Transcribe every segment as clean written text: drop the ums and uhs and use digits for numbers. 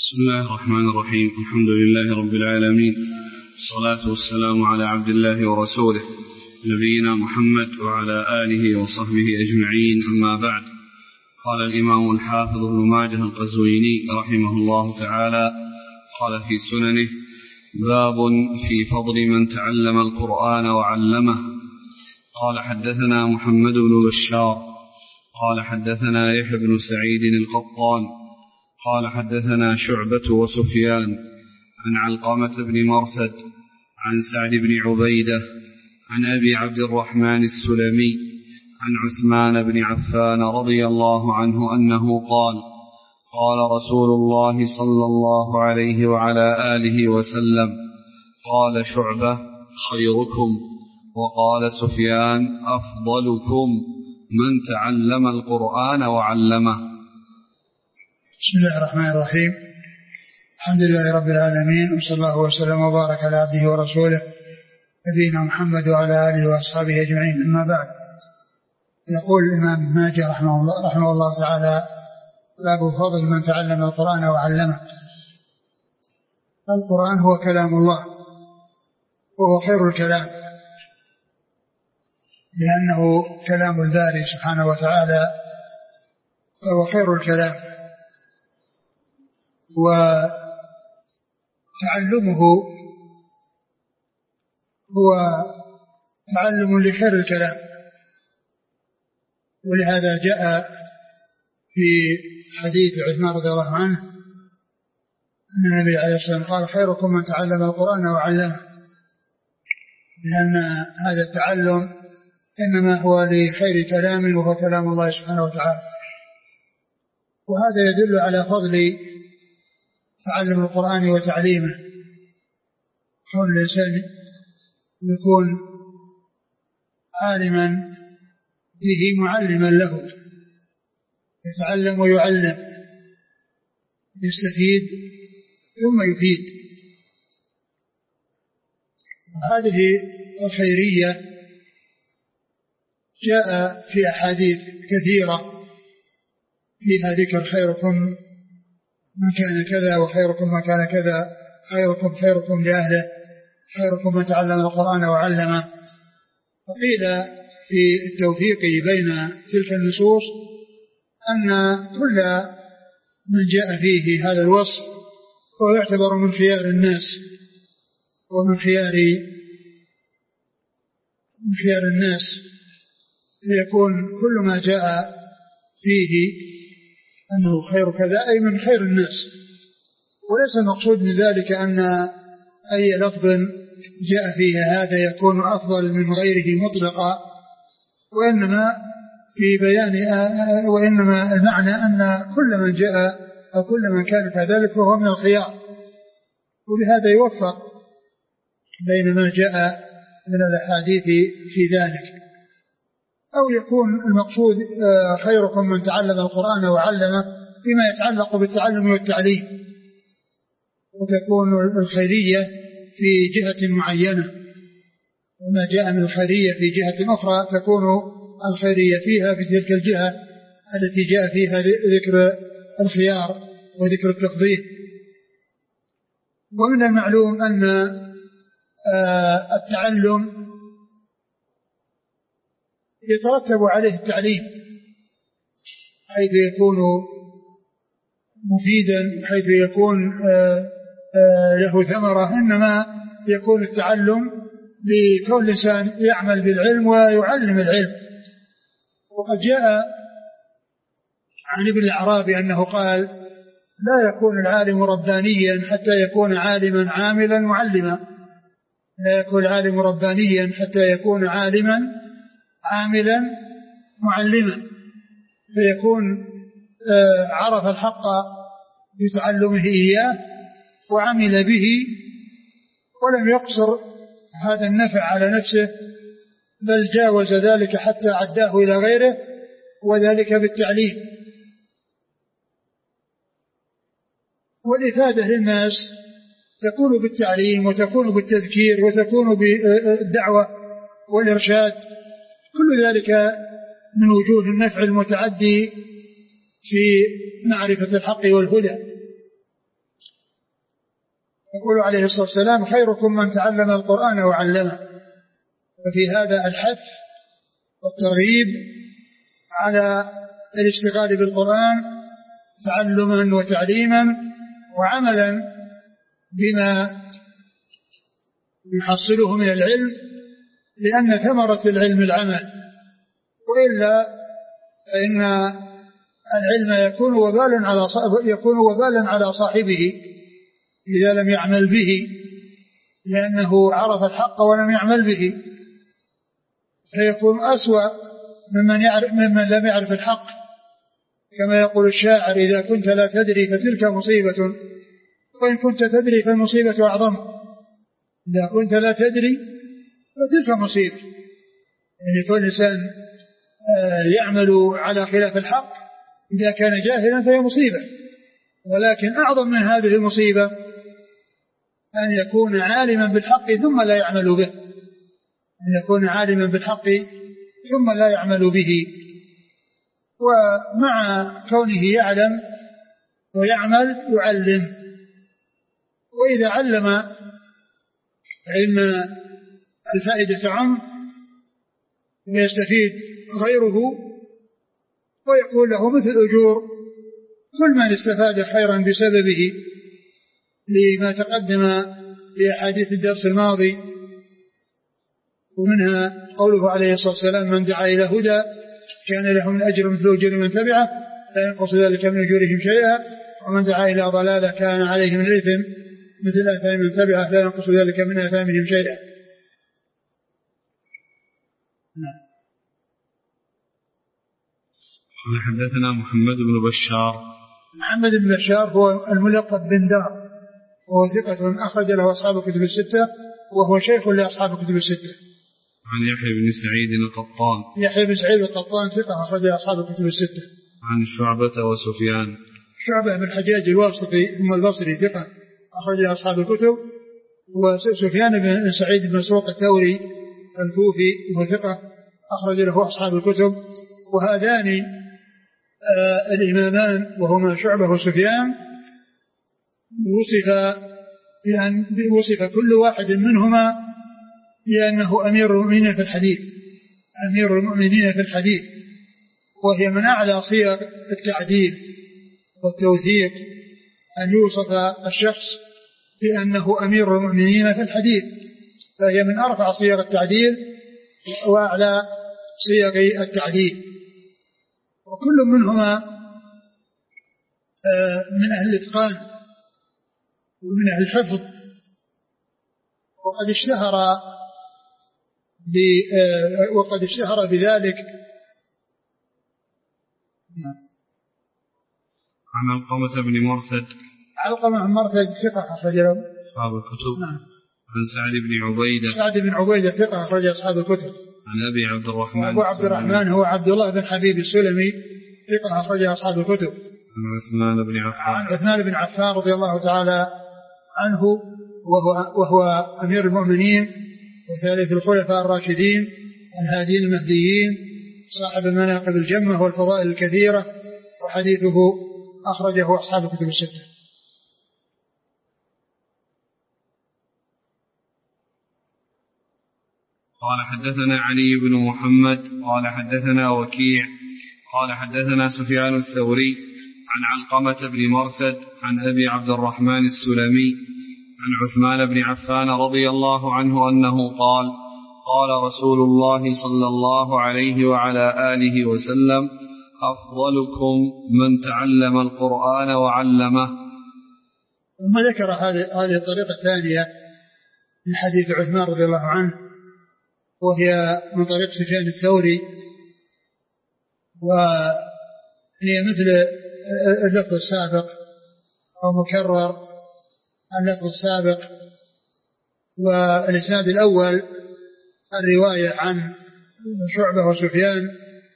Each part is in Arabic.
بسم الله الرحمن الرحيم. الحمد لله رب العالمين، الصلاة والسلام على عبد الله ورسوله نبينا محمد وعلى آله وصحبه أجمعين، أما بعد. قال الإمام الحافظ ابن ماجه القزويني رحمه الله تعالى قال في سننه: باب في فضل من تعلم القرآن وعلمه. قال حدثنا محمد بن بشار قال حدثنا يحيى بن سعيد القطان قال حدثنا شعبة وسفيان عن علقمة بن مرثد عن سعد بن عبيدة عن أبي عبد الرحمن السلمي عن عثمان بن عفان رضي الله عنه أنه قال: قال رسول الله صلى الله عليه وعلى آله وسلم: قال شعبة: خيركم. وقال سفيان: أفضلكم من تعلم القرآن وعلمه. بسم الله الرحمن الرحيم. الحمد لله رب العالمين، وصلى الله وسلم وبارك على عبده ورسوله نبينا محمد وعلى آله وأصحابه أجمعين، أما بعد. يقول الإمام ماجه رحمه الله تعالى: باب فضل من تعلم القرآن وعلمه. القرآن هو كلام الله، وهو خير الكلام، لأنه كلام الباري سبحانه وتعالى، فهو خير الكلام، وتعلمه هو تعلم لخير الكلام. ولهذا جاء في حديث عثمان رضي الله عنه أن النبي عليه الصلاة والسلام قال: خيركم من تعلم القرآن وعلمه، لأن هذا التعلم إنما هو لخير كلام، وهو كلام الله سبحانه وتعالى. وهذا يدل على فضل تعلم القرآن وتعليمه، كون الإنسان يكون عالما به معلما له، يتعلم ويعلم، يستفيد ثم يفيد. هذه الخيرية جاء في أحاديث كثيرة فيها ذكر: خيركم من كان كذا، وخيركم من كان كذا، خيركم لأهله، خيركم من تعلم القرآن وعلمه. فقيل في التوفيق بين تلك النصوص أن كل من جاء فيه هذا الوصف هو يعتبر من خيار الناس، ومن خيار الناس، فيكون كل ما جاء فيه أنه خير كذا أي من خير الناس. وليس المقصود من ذلك أن أي لفظ جاء فيه هذا يكون أفضل من غيره مطلقا، وإنما المعنى أن كل من جاء أو كل من كان كذلك فهو من الخيار. ولهذا يوفق بين ما جاء من الأحاديث في ذلك. أو يكون المقصود خيركم من تعلم القرآن وعلمه فيما يتعلق بالتعلم والتعليم، وتكون الخيرية في جهة معينة، وما جاء من الخيرية في جهة أخرى تكون الخيرية فيها في تلك الجهة التي جاء فيها ذكر الخيار وذكر التفضيل. ومن المعلوم أن التعلم يترتب عليه التعليم، حيث يكون مفيدا، حيث يكون له ثمرة. إنما يكون التعلم لكون الإنسان يعمل بالعلم ويعلم العلم. وقد جاء عن ابن الأعرابي أنه قال: لا يكون العالم ربانيا حتى يكون عالما عاملا معلما. لا يكون العالم ربانيا حتى يكون عالما عاملا معلما، فيكون عرف الحق بتعلمه إياه وعمل به، ولم يقصر هذا النفع على نفسه، بل جاوز ذلك حتى عداه إلى غيره، وذلك بالتعليم. والإفادة للناس تكون بالتعليم، وتكون بالتذكير، وتكون بالدعوة والإرشاد. كل ذلك من وجوه النفع المتعدي في معرفة الحق والهدى. يقول عليه الصلاة والسلام خيركم من تعلم القرآن وعلمه. ففي هذا الحث والترغيب على الاشتغال بالقرآن تعلما وتعليما وعملا بما يحصله من العلم، لأن ثمرة العلم العمل، وإلا فإن العلم يكون وبالا على صاحبه إذا لم يعمل به، لأنه عرف الحق ولم يعمل به، فيكون أسوأ ممن لم يعرف الحق. كما يقول الشاعر إذا كنت لا تدري فتلك مصيبة، وإن كنت تدري فالمصيبة أعظم. إذا كنت لا تدري فتلك مصيبة، يعني كل إنسان يعمل على خلاف الحق إذا كان جاهلا فهي مصيبة. ولكن أعظم من هذه المصيبة أن يكون عالما بالحق ثم لا يعمل به، أن يكون عالما بالحق ثم لا يعمل به. ومع كونه يعلم ويعمل يعلم، وإذا علم فإن الفائدة عم ويستفيد غيره، ويكون له مثل أجور كل من استفاد خيرا بسببه، لما تقدم في أحاديث الدرس الماضي، ومنها قوله عليه الصلاة والسلام من دعا إلى هدى كان له من أجر مثل أجر من تبعه لا ينقص ذلك من أجورهم شيئا، ومن دعا إلى ضلالة كان عليه من الإثم مثل آثام من تبعه لا ينقص ذلك من آثامهم شيئا. حدثنا محمد بن بشار. محمد بن بشار هو الملقب بن دار، وهو ثقة أخرج له أصحاب الكتب الستة، وهو شيخ لأصحاب الكتب الستة. عن يحيى بن سعيد القطان. يحيى بن سعيد القطان ثقة أخرج له أصحاب الكتب الستة. عن شعبة وسفيان. شعبة بن الحجاج الواسطي ثم البصري ثقة أخرج له أصحاب الكتب. وسفيان بن سعيد بن مسروق الثوري الكوفي وهو ثقة أخرج له أصحاب الكتب. وهذان الإمامان وهما شعبة وسفيان وصف كل واحد منهما بأنه أمير المؤمنين في الحديث، أمير المؤمنين في الحديث، وهي من أعلى صيغ التعديل والتوثيق أن يوصف الشخص بأنه أمير المؤمنين في الحديث، فهي من أرفع صيغ التعديل وأعلى صيغ التعديل. وكل منهما من أهل الإتقان ومن أهل الحفظ، وقد اشتهر بذلك. عن علقمة بن مرثد. علقمة بن مرثد ثقة أخرج له أصحاب الكتب. عن سعد بن عبيدة. سعد بن عبيدة ثقة أخرج أصحاب الكتب. عن أبي عبد الرحمن. أبو عبد الرحمن هو عبد الله بن حبيب السلمي ثقة أخرج أصحاب الكتب. عن عثمان بن عفان. عن عثمان بن عفان رضي الله تعالى عنه، وهو أمير المؤمنين وثالث الخلفاء الراشدين الهادين المهديين، صاحب المناقب الجمة والفضائل الكثيرة، وحديثه أخرجه أصحاب الكتب الستة. قال حدثنا علي بن محمد قال حدثنا وكيع قال حدثنا سفيان الثوري عن علقمة بن مرثد عن أبي عبد الرحمن السلمي عن عثمان بن عفان رضي الله عنه أنه قال قال رسول الله صلى الله عليه وعلى آله وسلم أفضلكم من تعلم القرآن وعلمه. ثم ذكر هذه الطريقة الثانية من حديث عثمان رضي الله عنه، وهي من طريق سفيان الثوري، وهي مثل اللفظ السابق أو مكرر اللفظ السابق. والإسناد الأول الرواية عن شعبة وسفيان،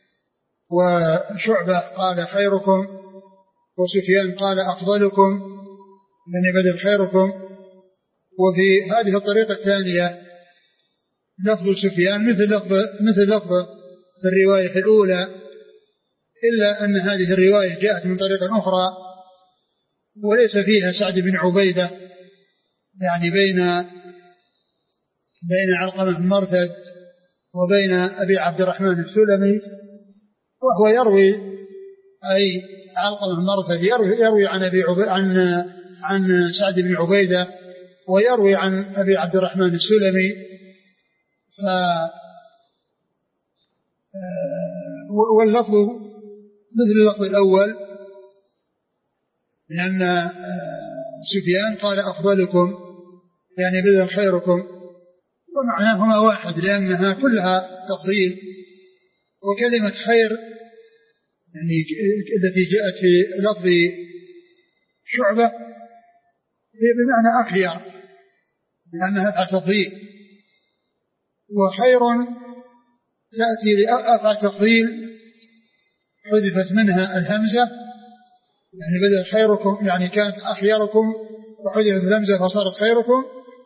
وشعبة قال خيركم وسفيان قال أفضلكم، يعني بدل خيركم. وفي هذه الطريقة الثانية لفظ سفيان مثل لفظ في الرواية الأولى، إلا أن هذه الرواية جاءت من طريقة أخرى وليس فيها سعد بن عبيدة، يعني بين علقمة بن مرثد وبين أبي عبد الرحمن السلمي، وهو يروي أي علقمة بن مرثد يروي عن سعد بن عبيدة، ويروي عن أبي عبد الرحمن السلمي، واللفظ مثل اللفظ الأول، لأن سفيان قال أفضلكم يعني بذل خيركم، ومعناهما واحد لأنها كلها تفضيل. وكلمة خير يعني التي جاءت في لفظ شعبة هي بمعنى أخير لأنها تفضيل، وخير تأتي لأفعى تفضيل حذفت منها الهمزة، يعني بدل خيركم يعني كانت أخيركم وحذفت الهمزة فصارت خيركم.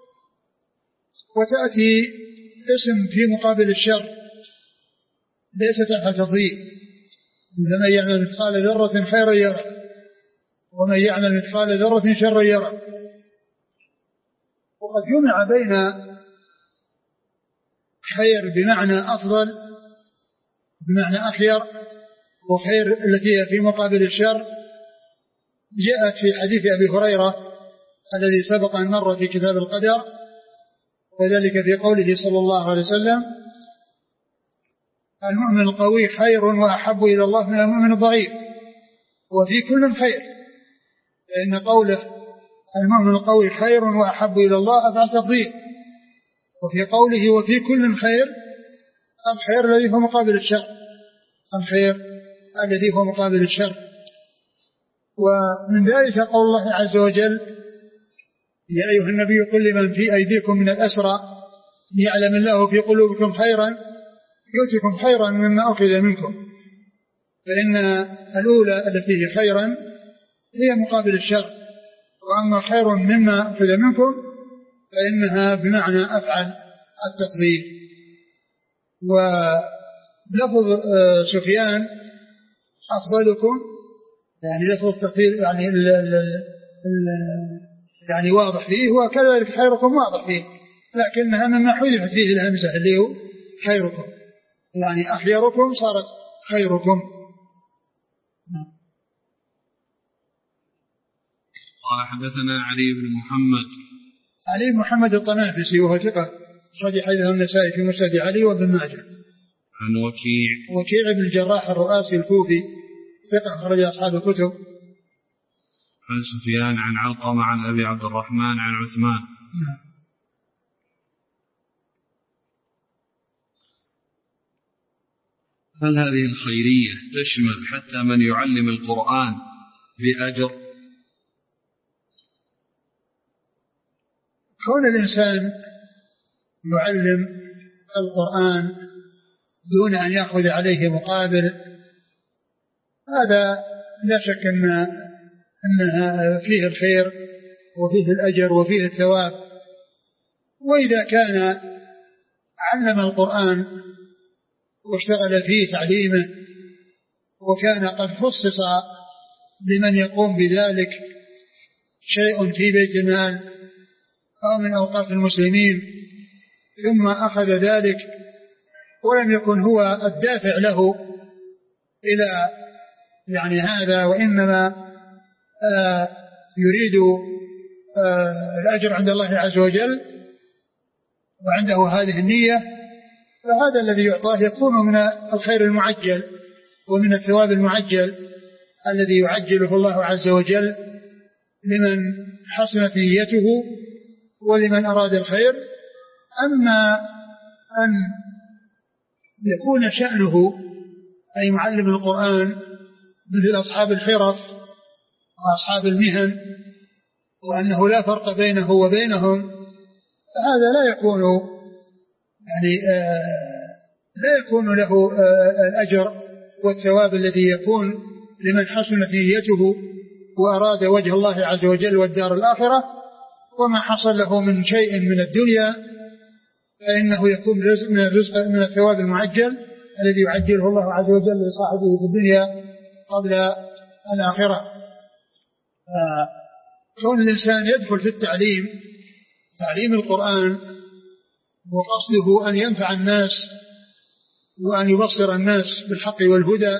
وتأتي اسم في مقابل الشر ليست أفعى تفضيل، فمن يعمل مثقال ذرة خيرا يره ومن يعمل مثقال ذرة شرا يره. وقد جمع بين خير بمعنى أفضل بمعنى أخير، وخير التي هي في مقابل الشر جاءت في حديث أبي هريرة الذي سبق أن مر في كتاب القدر، وذلك في قوله صلى الله عليه وسلم: المؤمن القوي خير وأحب إلى الله من المؤمن الضعيف وفي كل خير. فإن قوله المؤمن القوي خير وأحب إلى الله أفعل تفضيل، وفي قوله وفي كل خير الخير الذي هو مقابل الشر، الخير الذي هو مقابل الشر. ومن ذلك قول الله عز وجل: يا أيها النبي قل لمن في أيديكم من الأسرى يعلم الله في قلوبكم خيرا يؤتكم خيرا مما أخذ منكم. فإن الأولى التي هي خيرا هي مقابل الشر، وأما خير مما أخذ منكم فإنها بمعنى أفعل التفضيل. ولفظ سفيان أفضلكم يعني لفظ التفضيل يعني واضح فيه، وكذلك خيركم واضح فيه، لكنها مما حذفت فيه الهمزة اللي هو خيركم، يعني أخيركم صارت خيركم. قال حدثنا علي بن محمد الطنافسي وهو ثقة أخرج حديثه النسائي في مسند علي وابن ماجه. عن وكيع بن الجراح الرؤاسي الكوفي ثقة أخرج أصحاب الكتب. عن سفيان عن علقمة عن أبي عبد الرحمن عن عثمان. هل هذه الخيرية تشمل حتى من يعلم القرآن بأجر؟ كون الإنسان يعلم القرآن دون أن يأخذ عليه مقابل هذا لا شك أنها فيه الخير وفيه الأجر وفيه الثواب. وإذا كان علم القرآن واشتغل فيه تعليمه وكان قد خصص لمن يقوم بذلك شيء في بيت المال أو من أوقاف المسلمين، ثم أخذ ذلك ولم يكن هو الدافع له إلى يعني هذا، وإنما يريد الأجر عند الله عز وجل وعنده هذه النية، فهذا الذي يعطاه يكون من الخير المعجل ومن الثواب المعجل الذي يعجله الله عز وجل لمن حسنت نيته ولمن أراد الخير. أما أن يكون شأنه أي معلم القرآن مثل أصحاب الحرف وأصحاب المهن وأنه لا فرق بينه وبينهم، فهذا لا يكون يعني لا يكون له الأجر والثواب الذي يكون لمن حسنت نيته وأراد وجه الله عز وجل والدار الآخرة. وما حصل له من شيء من الدنيا فإنه يكون من الثواب المعجل الذي يعجله الله عز وجل لصاحبه في الدنيا قبل الآخرة. كون الإنسان يدخل في التعليم تعليم القرآن وقصده أن ينفع الناس وأن يبصر الناس بالحق والهدى،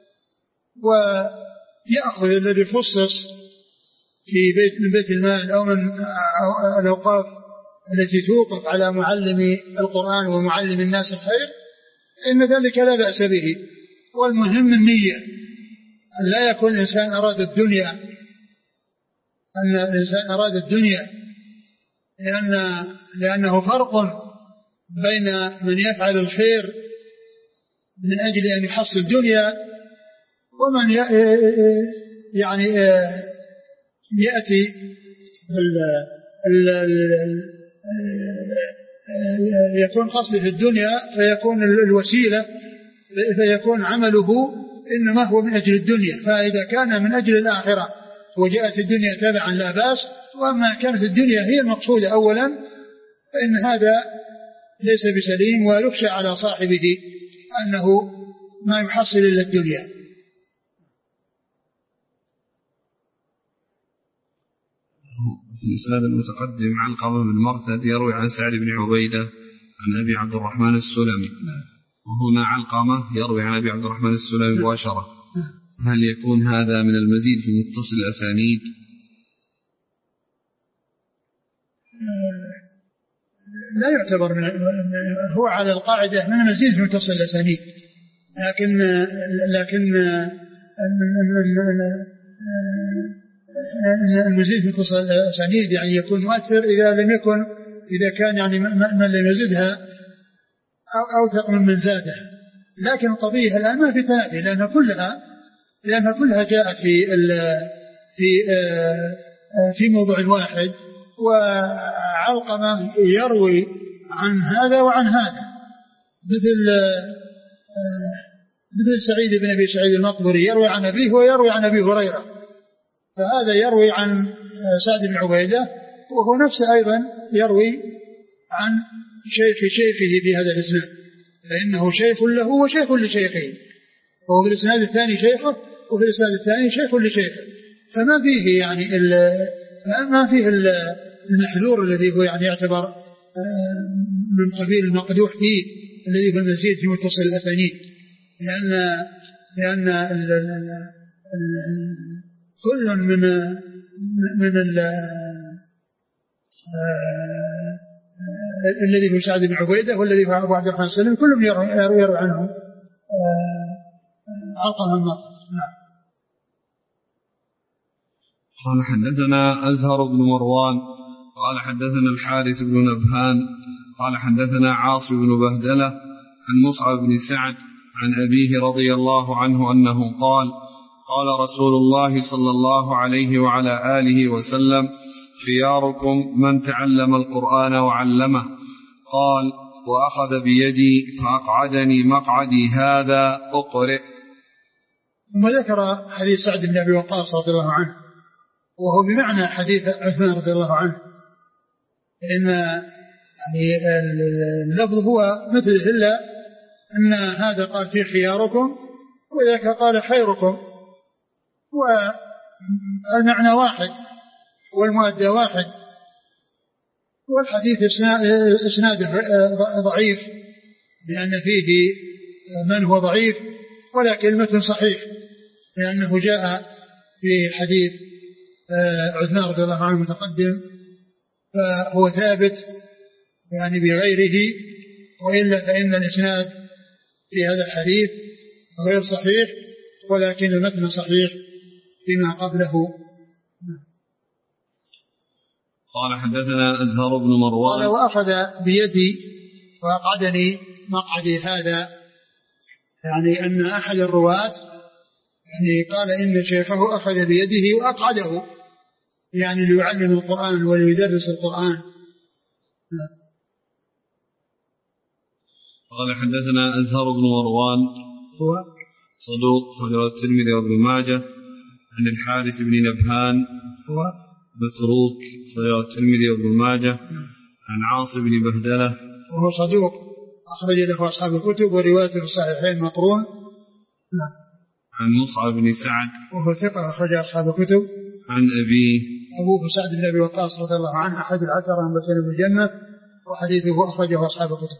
ويأخذ الذي خصص في بيت من بيت المال أو من الأوقاف التي توقف على معلم القرآن ومعلم الناس الخير، إن ذلك لا بأس به. والمهم النية، أن لا يكون الإنسان أراد الدنيا، أن الإنسان أراد الدنيا، لأنه فرق بين من يفعل الخير من أجل أن يحصل الدنيا ومن يعني يأتي يكون قصده في الدنيا فيكون الوسيلة، فيكون عمله إنما هو من أجل الدنيا. فإذا كان من أجل الآخرة وجاءت الدنيا تبعا لا بأس، وأما كانت الدنيا هي المقصودة أولا فإن هذا ليس بسليم، ويخشى على صاحبه أنه ما يحصل إلا الدنيا. في الإسناد المتقدم عن علقمة بن مرثد يروي عن سعد بن عبيدة عن أبي عبد الرحمن السلمي، وهنا علقمة يروي عن أبي عبد الرحمن السلمي مباشرة. هل يكون هذا من المزيد في متصل الأسانيد؟ لا يعتبر هو على القاعدة من المزيد في متصل الأسانيد، لكن المزيد في متصل الأسانيد يعني يكون مؤثر إذا كان يعني من لم يزدها أوثق من زادها. لكن القضية الآن ما في تنافي، لأنها كلها جاءت في موضوع واحد، وعلقمة يروي عن هذا وعن هذا، مثل سعيد بن أبي سعيد المقبري يروي عن أبيه ويروي عن أبي هريرة، فهذا يروي عن سعد بن عبيدة وهو نفسه أيضا يروي عن شيخه في هذا الإسناد، فإنه شيخ له وشيخ لشيخه، وهو في الإسناد الثاني شيخه وفي الإسناد الثاني شيخ لشيخه، فما فيه يعني ما فيه المحذور الذي هو يعني يعتبر من قبيل المقدوح فيه الذي هو المزيد في متصل الأسانيد، لأن كل من الذي هو سعد بن عبيدة والذي هو أبو عبد الرحمن السلمي كلهم يروي عنهم علقمة بن مرثد. قال حدثنا أزهر بن مروان قال حدثنا الحارث بن نبهان قال حدثنا عاصم بن بهدلة عن مصعب بن سعد عن أبيه رضي الله عنه أنه قال قال رسول الله صلى الله عليه وعلى آله وسلم خياركم من تعلم القرآن وعلمه. قال وأخذ بيدي فأقعدني مقعدي هذا أقرئ. ثم ذكر حديث سعد بن أبي وقاص رضي الله عنه، وهو بمعنى حديث عثمان رضي الله عنه، إن يعني اللفظ هو مثله، إلا أن هذا قال فيه خياركم وذاك قال خيركم، والمعنى واحد والمؤدى واحد، والحديث إسناده ضعيف لأن فيه من هو ضعيف، ولكن المتن صحيح لأنه جاء في حديث عثمان رضي الله عنه متقدم، فهو ثابت يعني بغيره، وإلا فإن الإسناد في هذا الحديث غير صحيح، ولكن المتن صحيح فيما قبله. قال حدثنا أزهر بن مروان قال وأخذ بيدي وأقعدني مقعدي هذا، يعني أن أحد الرواة يعني قال إن شيخه أخذ بيده وأقعده، يعني ليعلم القرآن وليدرس القرآن. قال حدثنا أزهر بن مروان هو صدوق خرج الترمذي وابن ماجه عن الحارث بن نبهان هو متروك خرج الترمذي وابن ماجه عن عاصم بن بهدلة وهو صدوق أخرج له أصحاب الكتب وروايته في الصحيحين مقرون. عن مصعب بن سعد وهو ثقة أخرج أصحاب الكتب. عن أبيه أبوه سعد بن أبي وقاص رضي الله عنه أحد العشرة المبشرين بالجنة، وحديثه أخرجه أصحاب الكتب.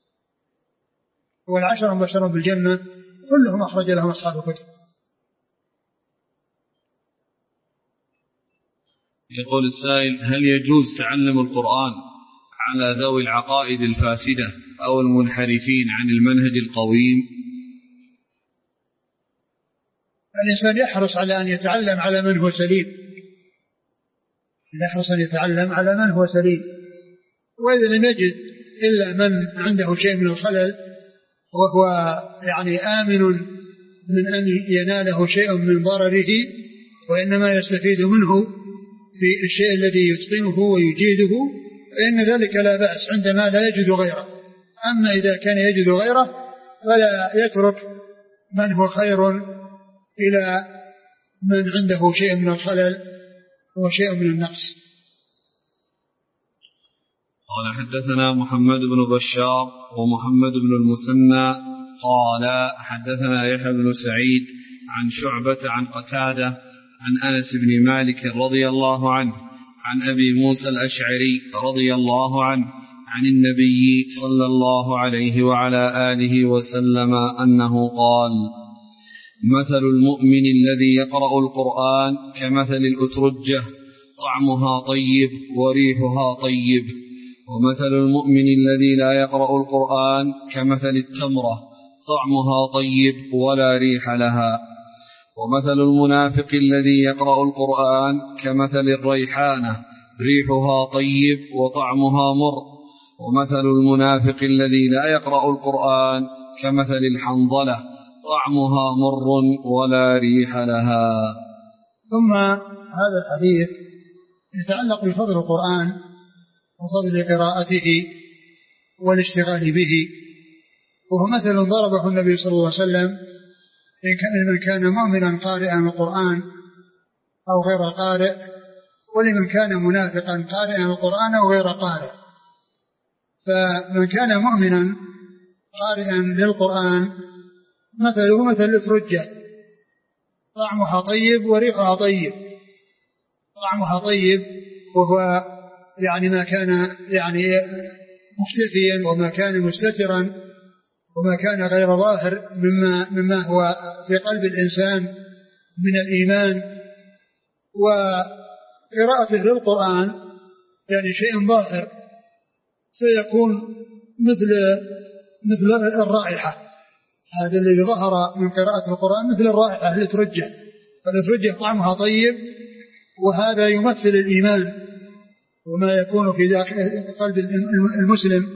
والعشرة المبشرون بالجنة كلهم أخرج لهم أصحاب الكتب. يقول السائل: هل يجوز تعلم القرآن على ذوي العقائد الفاسدة أو المنحرفين عن المنهج القويم؟ الإنسان يحرص على أن يتعلم على من هو سليم، يحرص أن يتعلم على من هو سليم، وإذا لم يجد إلا من عنده شيء من الخلل وهو يعني آمن من أن يناله شيء من ضرره وإنما يستفيد منه في الشيء الذي يتقنه ويجيده، فإن ذلك لا بأس عندما لا يجد غيره. أما إذا كان يجد غيره فلا يترك من هو خير إلى من عنده شيء من الخلل وشيء من النقص. قال: حدثنا محمد بن بشار ومحمد بن المثنى قال: حدثنا يحيى بن سعيد عن شعبة عن قتادة عن أنس بن مالك رضي الله عنه عن أبي موسى الأشعري رضي الله عنه عن النبي صلى الله عليه وعلى آله وسلم أنه قال: مثل المؤمن الذي يقرأ القرآن كمثل الأترجة طعمها طيب وريحها طيب، ومثل المؤمن الذي لا يقرأ القرآن كمثل التمرة طعمها طيب ولا ريح لها، ومثل المنافق الذي يقرأ القرآن كمثل الريحانة ريحها طيب وطعمها مر، ومثل المنافق الذي لا يقرأ القرآن كمثل الحنظلة طعمها مر ولا ريح لها. ثم هذا الحديث يتعلق بفضل القرآن وفضل قراءته والاشتغال به، وهو مثل ضربه النبي صلى الله عليه وسلم لمن كان مؤمنا قارئا القرآن أو غير قارئ، ولمن كان منافقا قارئا القرآن أو غير قارئ. فمن كان مؤمنا قارئا للقرآن مثله مثل الأترجة طعمها طيب وريحها طيب. طعمها طيب وهو يعني ما كان يعني مختفيا وما كان مستترا وما كان غير ظاهر مما هو في قلب الإنسان من الإيمان، وقراءته للقرآن يعني شيء ظاهر فيكون مثل الرائحة. هذا الذي ظهر من قراءة القرآن مثل الرائحة الأترجة، فالأترجة طعمها طيب، وهذا يمثل الإيمان وما يكون في داخل قلب المسلم،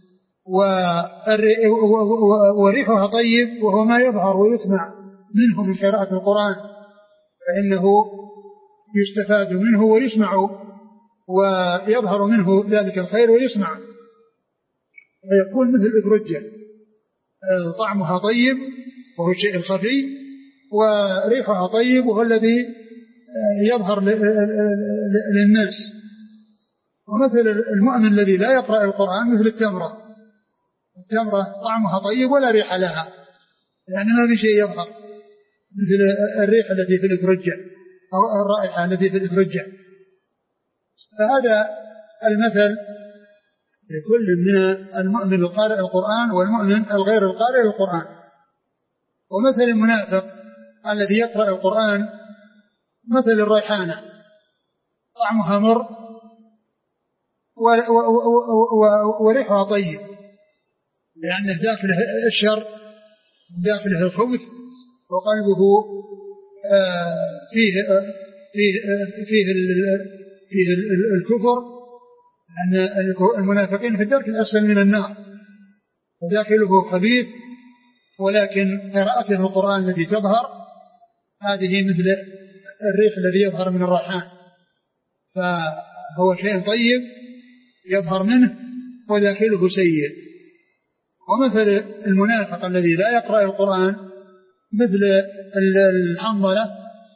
وريحها طيب وهو ما يظهر ويسمع منه من قراءة القرآن، فإنه يستفاد منه ويسمع ويظهر منه ذلك الخير ويسمع، فيكون مثل الأترجة طعمها طيب وهو الشيء الخفي، وريحها طيب وهو الذي يظهر للناس. ومثل المؤمن الذي لا يقرأ القرآن مثل التمرة طعمها طيب ولا ريح لها، يعني ما في شيء يظهر مثل الريح التي في الأترجة أو الرائحة التي في الأترجة. فهذا المثل لكل من المؤمن القارئ القرآن والمؤمن الغير القارئ القرآن. ومثل المنافق الذي يقرأ القرآن مثل الريحانة طعمها مر وريحها طيب، لأنه داخله الشر داخله الخبث وقلبه فيه الكفر، لأن المنافقين في الدرك الأسفل من النار وداخله خبيث، ولكن قراءته القرآن التي تظهر هذه مثل الريح الذي يظهر من الريحان، فهو شيء طيب يظهر منه وداخله سيء. ومثل المنافق الذي لا يقرأ القرآن مثل الحنظلة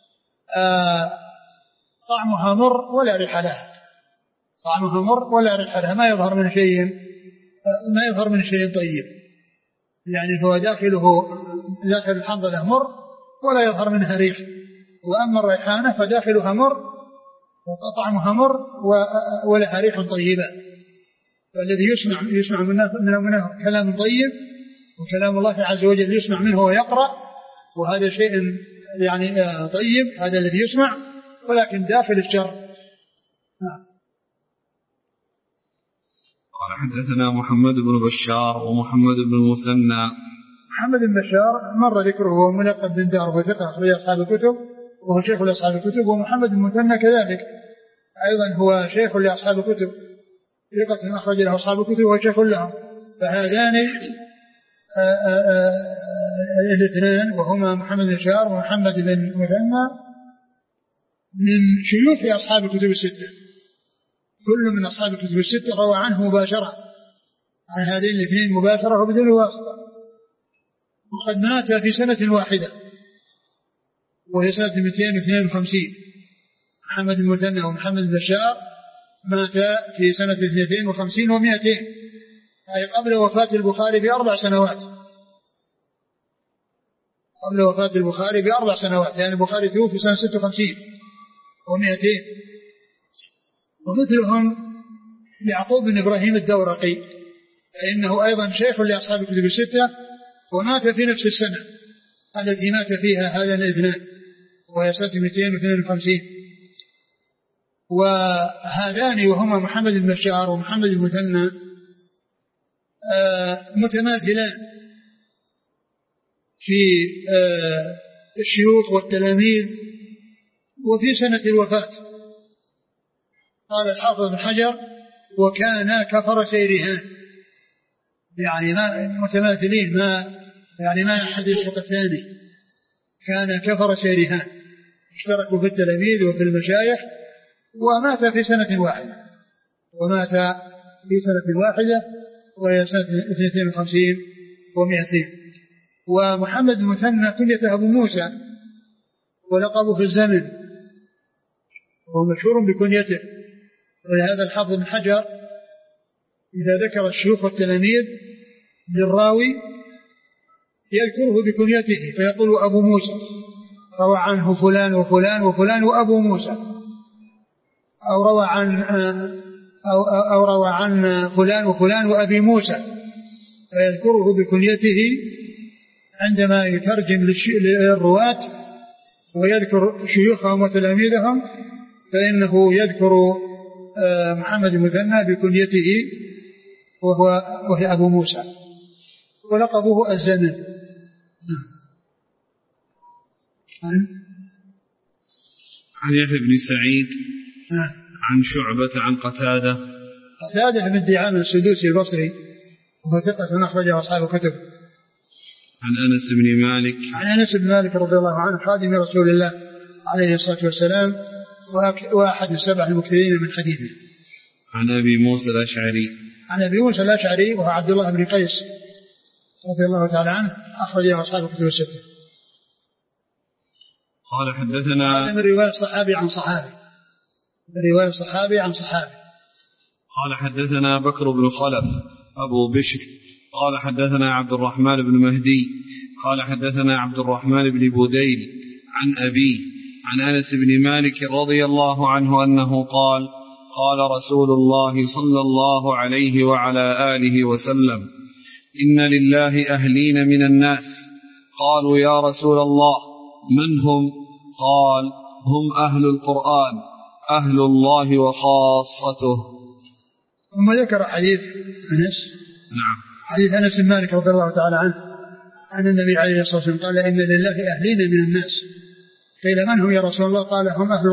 طعمها مر ولا ريح لها، طعمها مر ولا ريح لها، ما يظهر من شيء طيب، يعني هو داخل الحنظلة مر ولا يظهر منها ريح. وأما الريحانة فداخلها مر وطعمها مر ولها ريح طيبة. والذي يسمع منه كلام طيب، وكلام الله عز وجل يسمع منه ويقرأ، وهذا شيء يعني طيب، هذا الذي يسمع، ولكن داخل الشر. قال حدثنا محمد بن بشار ومحمد بن المثنى. محمد بن بشار مر ذكره، هو ملقب بن دار، وهو ثقة أخرج أصحاب الكتب، وهو شيخ لأصحاب الكتب. ومحمد بن المثنى كذلك أيضا هو شيخ لأصحاب الكتب، ثقة أخرج له أصحاب الكتب وهو شيخ لهم. فهذان الاثنان وهما محمد بن بشار ومحمد بن المثنى من شيوخ أصحاب الكتب الستة، كل من أصحاب الكتب الستة روى عنه مباشرة، عن هذين الاثنين مباشرة وبدون واسطة. وقد مات في سنة واحدة وهي سنة 252. محمد بن المثنى ومحمد بن بشار مات في سنة 52 و200، أي قبل وفاة البخاري ب4 سنوات، قبل وفاة البخاري ب4 سنوات، لأن البخاري توفي سنة 56 و200. ومثلهم يعقوب بن إبراهيم الدورقي، فإنه أيضا شيخ لأصحاب الكتب الستة، ومات في نفس السنة التي مات فيها هذا الاثنان، وهي سنة 252. وهذان وهما محمد بن بشار ومحمد المثنى متماثلان في الشيوخ والتلاميذ وفي سنة الوفاة. قال الحافظ بن حجر: وكان كفر سيرهان، يعني ما متماثلين، ما أحد يسبق الثاني، كان كفر سيرهان، اشتركوا في التلاميذ وفي المشايخ. ومات في سنة واحدة، وهي سنة 52 و200. ومحمد المثنى كنيته أبو موسى، ولقبه في الزمن، وهو مشهور بكنيته. ولهذا الحافظ بن حجر إذا ذكر الشيوخ والتلاميذ للراوي يذكره بكنيته، فيقول أبو موسى، روى عنه فلان وفلان وفلان وأبو موسى، أو روى عن فلان وفلان وأبي موسى، فيذكره بكنيته عندما يترجم للرواة ويذكر شيوخهم وتلاميذهم، فإنه يذكر محمد المثنى بكنيته وهي أبو موسى، ولقبه الزمن. عن يحيى بن سعيد عن شعبة عن قتادة بن دعامة السدوسي البصري، وهو ثقة أخرجه أصحاب الكتب. عن أنس بن مالك رضي الله عنه، خادم رسول الله عليه الصلاة والسلام، وأحد السبع المكثرين من حديثه. عن أبي موسى الأشعري وهو عبد الله بن قيس رضي الله تعالى عنه، أخرجه أصحاب الكتب الستة. قال حدثنا، من رواية الصحابي عن صحابي، قال حدثنا بكر بن خلف أبو بشر قال حدثنا عبد الرحمن بن مهدي قال حدثنا عبد الرحمن بن بوديل عن أبيه عن أنس بن مالك رضي الله عنه أنه قال: قال رسول الله صلى الله عليه وعلى آله وسلم: إن لله أهلين من الناس. قالوا: يا رسول الله من هم؟ قال: هم أهل القرآن، أهل الله وخاصته. ثم ذكر حديث أنس. نعم. حديث أنس بن مالك رضي الله تعالى عنه أن النبي عليه الصلاة والسلام قال: إن لله أهلين من الناس. قيل: من هم يا رسول الله؟ قال: هم أهل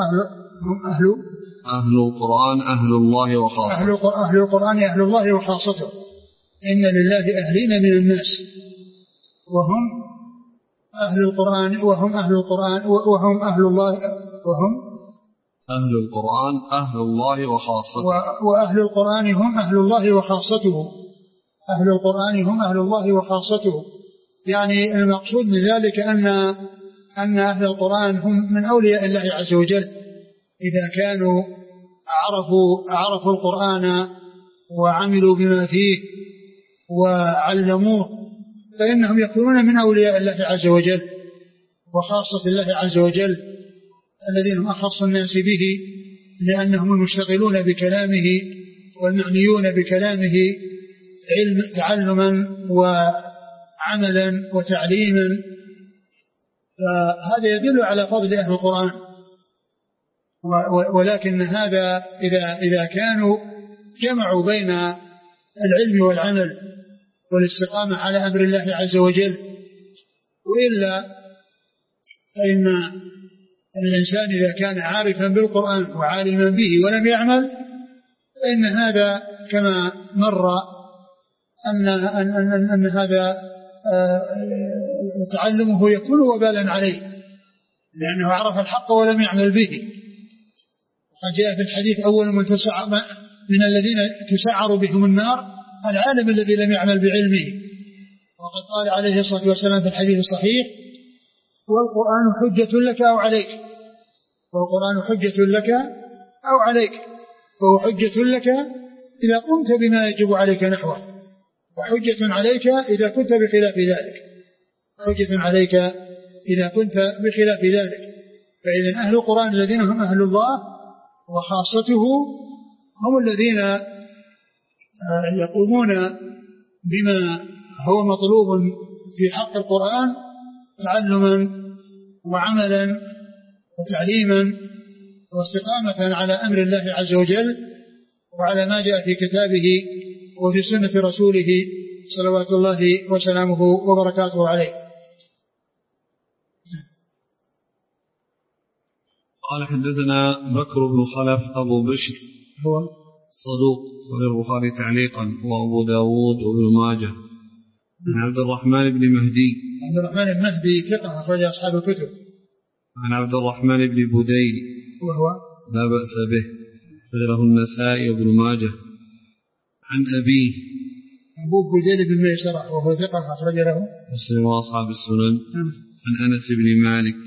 القرآن، أهل الله وخاصته. أهل القرآن أهل الله وخاصته. إن لله أهلين من الناس، وهم أهل القرآن، وهم أهل القرآن، وهم أهل الله، وهم أهل القرآن أهل الله وخاصته. وأهل القرآن هم أهل الله وخاصته. أهل القرآن هم أهل الله وخاصته، يعني المقصود من ذلك أن أهل القرآن هم من أولياء الله عز وجل، إذا كانوا عرفوا القرآن وعملوا بما فيه وعلموه، فإنهم يكونون من أولياء الله عز وجل وخاصة الله عز وجل، الذين هم أخص الناس به لأنهم المشتغلون بكلامه والمعنيون بكلامه تعلما وعملا وتعليما، فهذا يدل على فضل أهل القرآن. ولكن هذا إذا كانوا جمعوا بين العلم والعمل والاستقامة على أمر الله عز وجل، وإلا فإن الإنسان إذا كان عارفا بالقرآن وعالما به ولم يعمل، فإن هذا كما مر أن هذا تعلمه يكون وبالا عليه، لأنه عرف الحق ولم يعمل به. وقد جاء في الحديث أول من الذين تسعر بهم النار العالم الذي لم يعمل بعلمه. وقد قال عليه الصلاة والسلام في الحديث الصحيح: والقرآن حجة لك أو عليك، والقرآن حجة لك أو عليك، فهو حجة لك إذا قمت بما يجب عليك نحوه، وحجة عليك إذا كنت بخلاف ذلك، حجة عليك إذا كنت بخلاف ذلك. فإذا أهل القرآن الذين هم أهل الله وخاصته هم الذين يقومون بما هو مطلوب في حق القرآن تعلما وعملا وتعليما واستقامة على أمر الله عز وجل وعلى ما جاء في كتابه وفي سنة رسوله صلوات الله وسلامه وبركاته عليه. قال: حدثنا بكر بن خلف أبو بشر هو صدوق أخرجه البخاري تعليقا وأبو داود وابن ماجه. عن عبد الرحمن بن مهدي ثقة أخرج أصحاب الكتب. عن عبد الرحمن بن بديل وهو لا بأس به أخرجه النسائي وابن ماجه. عن أبيه أبو بديل بن ميسرة وهو ثقة أخرج له مسلم وأصحاب السنن. عن أنس بن مالك.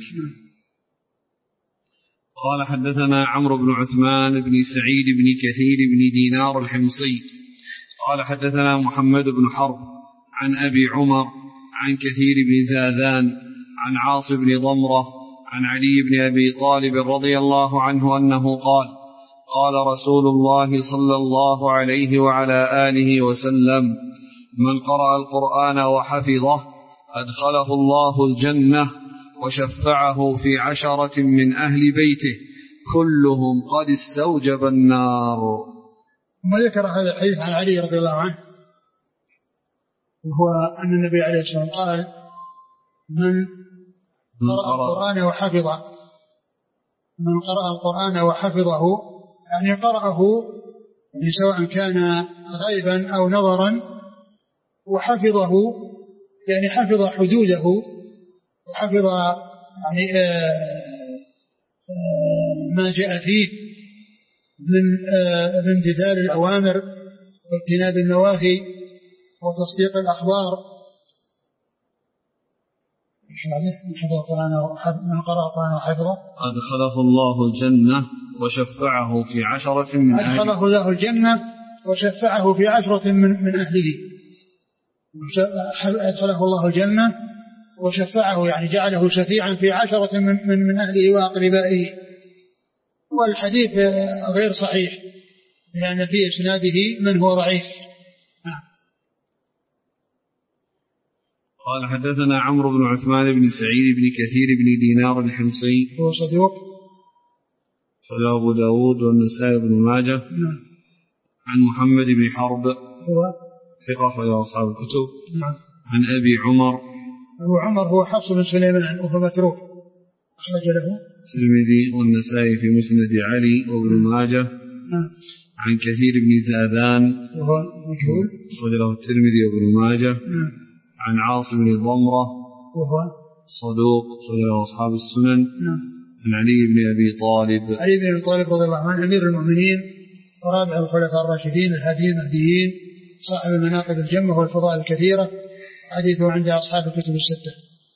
قال: حدثنا عمرو بن عثمان بن سعيد بن كثير بن دينار الحمصي قال: حدثنا محمد بن حرب عن أبي عمر عن كثير بن زاذان عن عاص بن ضمرة عن علي بن أبي طالب رضي الله عنه أنه قال: قال رسول الله صلى الله عليه وعلى آله وسلم: من قرأ القرآن وحفظه أدخله الله الجنة وشفعه في 10 من أهل بيته كلهم قد استوجب النار. ثم ذكر هذا الحديث عن علي رضي الله عنه، وهو أن النبي عليه الصلاة والسلام قال: من قرأ القرآن وحفظه، من قرأ القرآن وحفظه يعني قرأه يعني سواء كان غيبا أو نظرا، وحفظه يعني حفظ حدوده وحفظ يعني ما جاء فيه من امتثال الأوامر واجتناب النواهي وتصديق الأخبار. من قرأ القرآن وحفظه أدخله الله الجنة وشفعه في 10 من أهله. أدخله الله الجنة وشفعه في 10 من أهله. أدخله الله الجنة وشفعه يعني جعله شفيعا في 10 من أهله وأقربائه. والحديث غير صحيح لأن في إسناده من هو ضعيف. قال: حدثنا عمرو بن عثمان بن سعيد بن كثير بن دينار الحمصي هو صدوق صلى أبو داود والنسائي بن ماجه. عن محمد بن حرب هو ثقة في أصحاب الكتب. عن أبي عمر هو حفص بن سليمان وهو متروك أخرج له الترمذي والنسائي في مسند علي وابن ماجه. عن كثير بن زاذان وهو مجهول أخرج له الترمذي وابن ماجه. عن عاصم بن ضمرة وهو صدوق أخرج له أصحاب السنن. عن علي بن أبي طالب رضي الله عنه أمير المؤمنين ورابع الخلفاء الراشدين الهاديين المهديين صاحب المناقب الجمة والفضائل الكثيرة، حديثه عند أصحاب الكتب 6.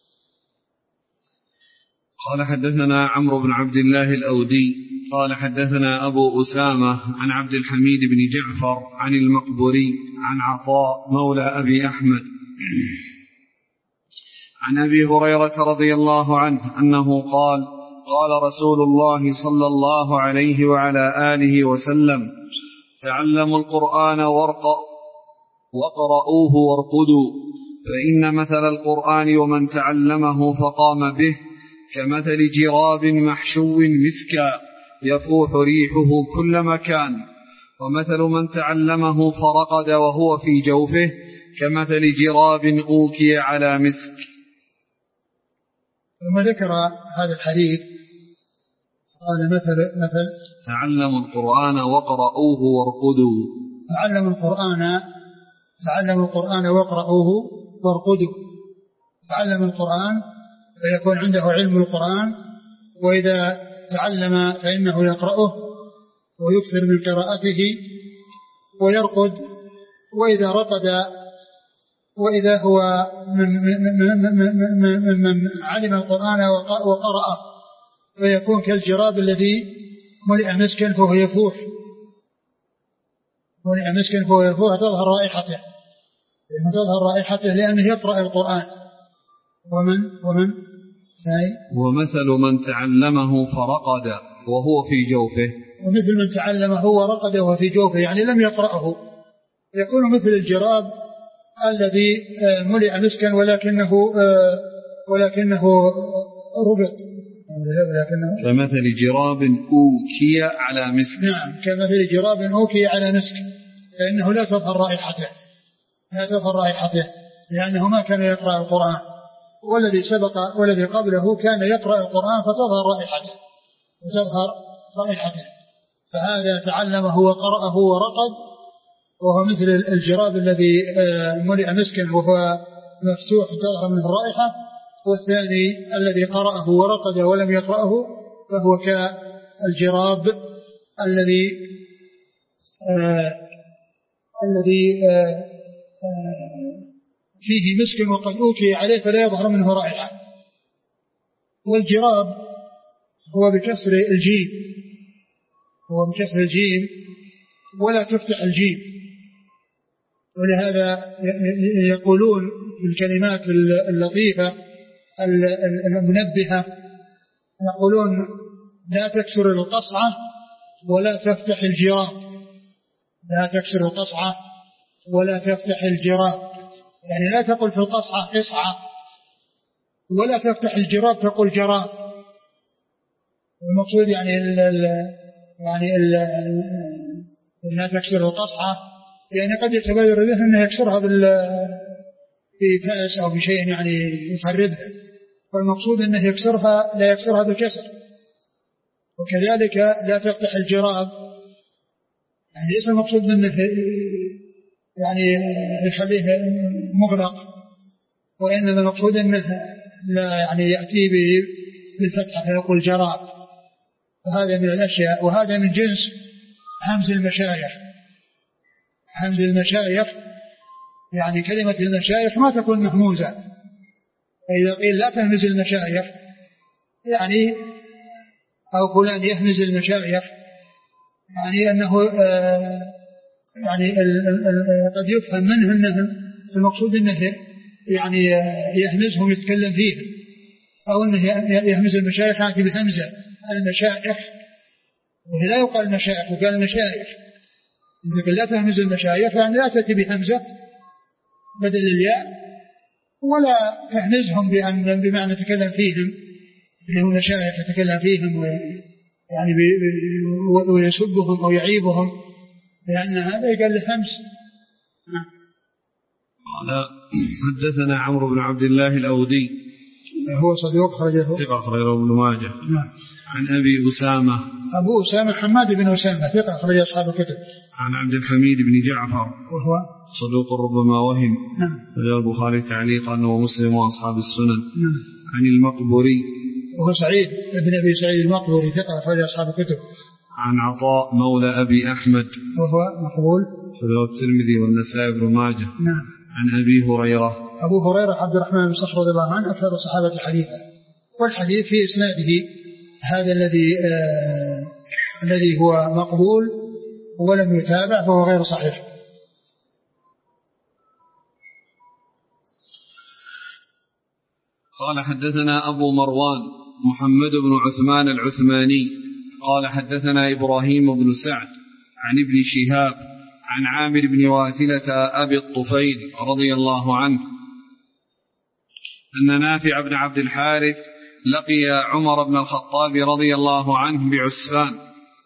قال: حدثنا عمرو بن عبد الله الأودي قال: حدثنا أبو أسامة عن عبد الحميد بن جعفر عن المقبوري عن عطاء مولى أبي أحمد عن أبي هريرة رضي الله عنه أنه قال: قال رسول الله صلى الله عليه وعلى آله وسلم: تعلموا القرآن وقرؤوه وارقدوا، فإن مثل القرآن ومن تعلمه فقام به كمثل جراب محشو مسكا يفوح ريحه كل مكان، ومثل من تعلمه فرقد وهو في جوفه كمثل جراب أوكي على مسك. ثم ذكر هذا الحديث قال مثل تعلموا القرآن وقرؤوه وارقدوا. تعلموا القرآن وقرؤوه وارقدوا. تعلم القرآن فيكون عنده علم القرآن، وإذا تعلم فإنه يقرأه ويكثر من قراءته ويرقد، وإذا رقد وإذا هو من علم القرآن وقرأه فيكون كالجراب الذي ملئ مسكا فهو يفوح، تظهر رائحته لأنه يقرأ القرآن. ومثل من تعلمه فرقد وهو في جوفه. ومثل من تعلمه ورقد وهو في جوفه، يعني لم يقرأه، يكون مثل الجراب الذي ملئ مسكا ولكنه ربط، كمثل جراب أوكي على مسك. نعم، كمثل جراب أوكي على مسك، فإنه لا تظهر رائحته لأنه ما كان يقرأ القرآن، والذي قبله كان يقرأ القرآن فتظهر رائحته. فهذا تعلمه وقرأه ورقد وهو مثل الجراب الذي ملئ مسكا وهو مفتوح تظهر منه الرائحة، والثاني الذي قرأه ورقد ولم يقرأه فهو كالجراب الذي فيه مسك وقد أوكي عليه فلا يظهر منه رائحة. والجراب هو بكسر الجيم ولا تفتح الجيم، ولهذا يقولون في الكلمات اللطيفة المنبهة، يقولون: لا تكسر القصعة ولا تفتح الجراب، يعني لا تقل في القصعة قصعة ولا تفتح الجراب تقول جراب. المقصود يعني لا تكسر القصعة، يعني قد يتبادر له أنه يكسرها بفأس أو بشيء يعني يخربها، والمقصود أنه لا يكسرها بالكسر. وكذلك لا تفتح الجراب، يعني ليس المقصود منه يعني يخليه مغلق، وإنما المقصود أنه لا يعني يأتي بالفتحة فيقول جراب. وهذا من الأشياء، وهذا من جنس همز المشايخ. يعني كلمة المشايخ ما تكون مهموزة، فإذا قيل لا تهمز المشايخ يعني أو فلان يهمز المشايخ، يعني أنه يعني قد يفهم منه أنه المقصود أنه يعني يهمزهم يتكلم فيهم، أو أنه يهمز المشايخ يعني بهمزة المشايخ، ولا يقال المشايخ وقال المشايخ. إذا قل لا تهمز المشايخ يعني لا تأتي بهمزة بدل الياء، ولا تهمزهم بمعنى تكلم فيهم، اللي هو المشايخ يتكلم فيهم يعني ويسبهم أو يعيبهم، لأن هذا يقال له همز. قال: حدثنا عمرو بن عبد الله الأودي، هو صديق أخرجه ابن ماجه. عن أبي أسامة، أبو أسامة حماد بن أسامة ثقة أخرج أصحاب الكتب. عن عبد الحميد بن جعفر وهو صدوق ربما وهم، رواه البخاري تعليقا ومسلم وأصحاب السنن. عن المقبري، وهو سعيد بن أبي سعيد المقبري ثقة أخرج أصحاب الكتب. عن عطاء مولى أبي أحمد، وهو مقبول، رواه الترمذي والنسائي بن ماجه. عن أبي هريرة، أبو هريرة عبد الرحمن بن صخر رضي الله عنه أكثر الصحابة حديثا، والحديث في إسناده هذا الذي هو مقبول ولم يتابع فهو غير صحيح. قال: حدثنا أبو مروان محمد بن عثمان العثماني قال حدثنا إبراهيم بن سعد عن ابن شهاب عن عامر بن واثلة أبي الطفيل رضي الله عنه أن نافع بن عبد الحارث لقي عمر بن الخطاب رضي الله عنه بعسفان،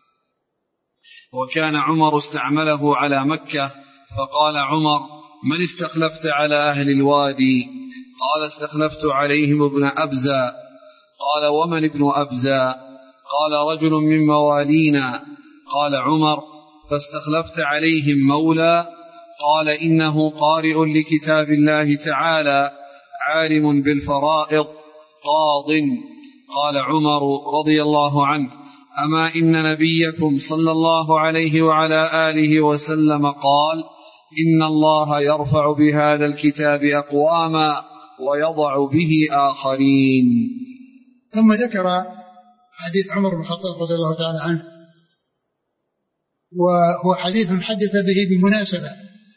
وكان عمر استعمله على مكة، فقال عمر: من استخلفت على أهل الوادي؟ قال: استخلفت عليهم ابن أبزة. قال: ومن ابن أبزة؟ قال: رجل من موالينا. قال عمر: فاستخلفت عليهم مولى؟ قال: إنه قارئ لكتاب الله تعالى، عالم بالفرائض، قاض. قال عمر رضي الله عنه: أما إن نبيكم صلى الله عليه وعلى آله وسلم قال: إن الله يرفع بهذا الكتاب أقواما ويضع به آخرين. ثم ذكر حديث عمر بن الخطاب رضي الله تعالى عنه، وهو حديث حدث به بمناسبة،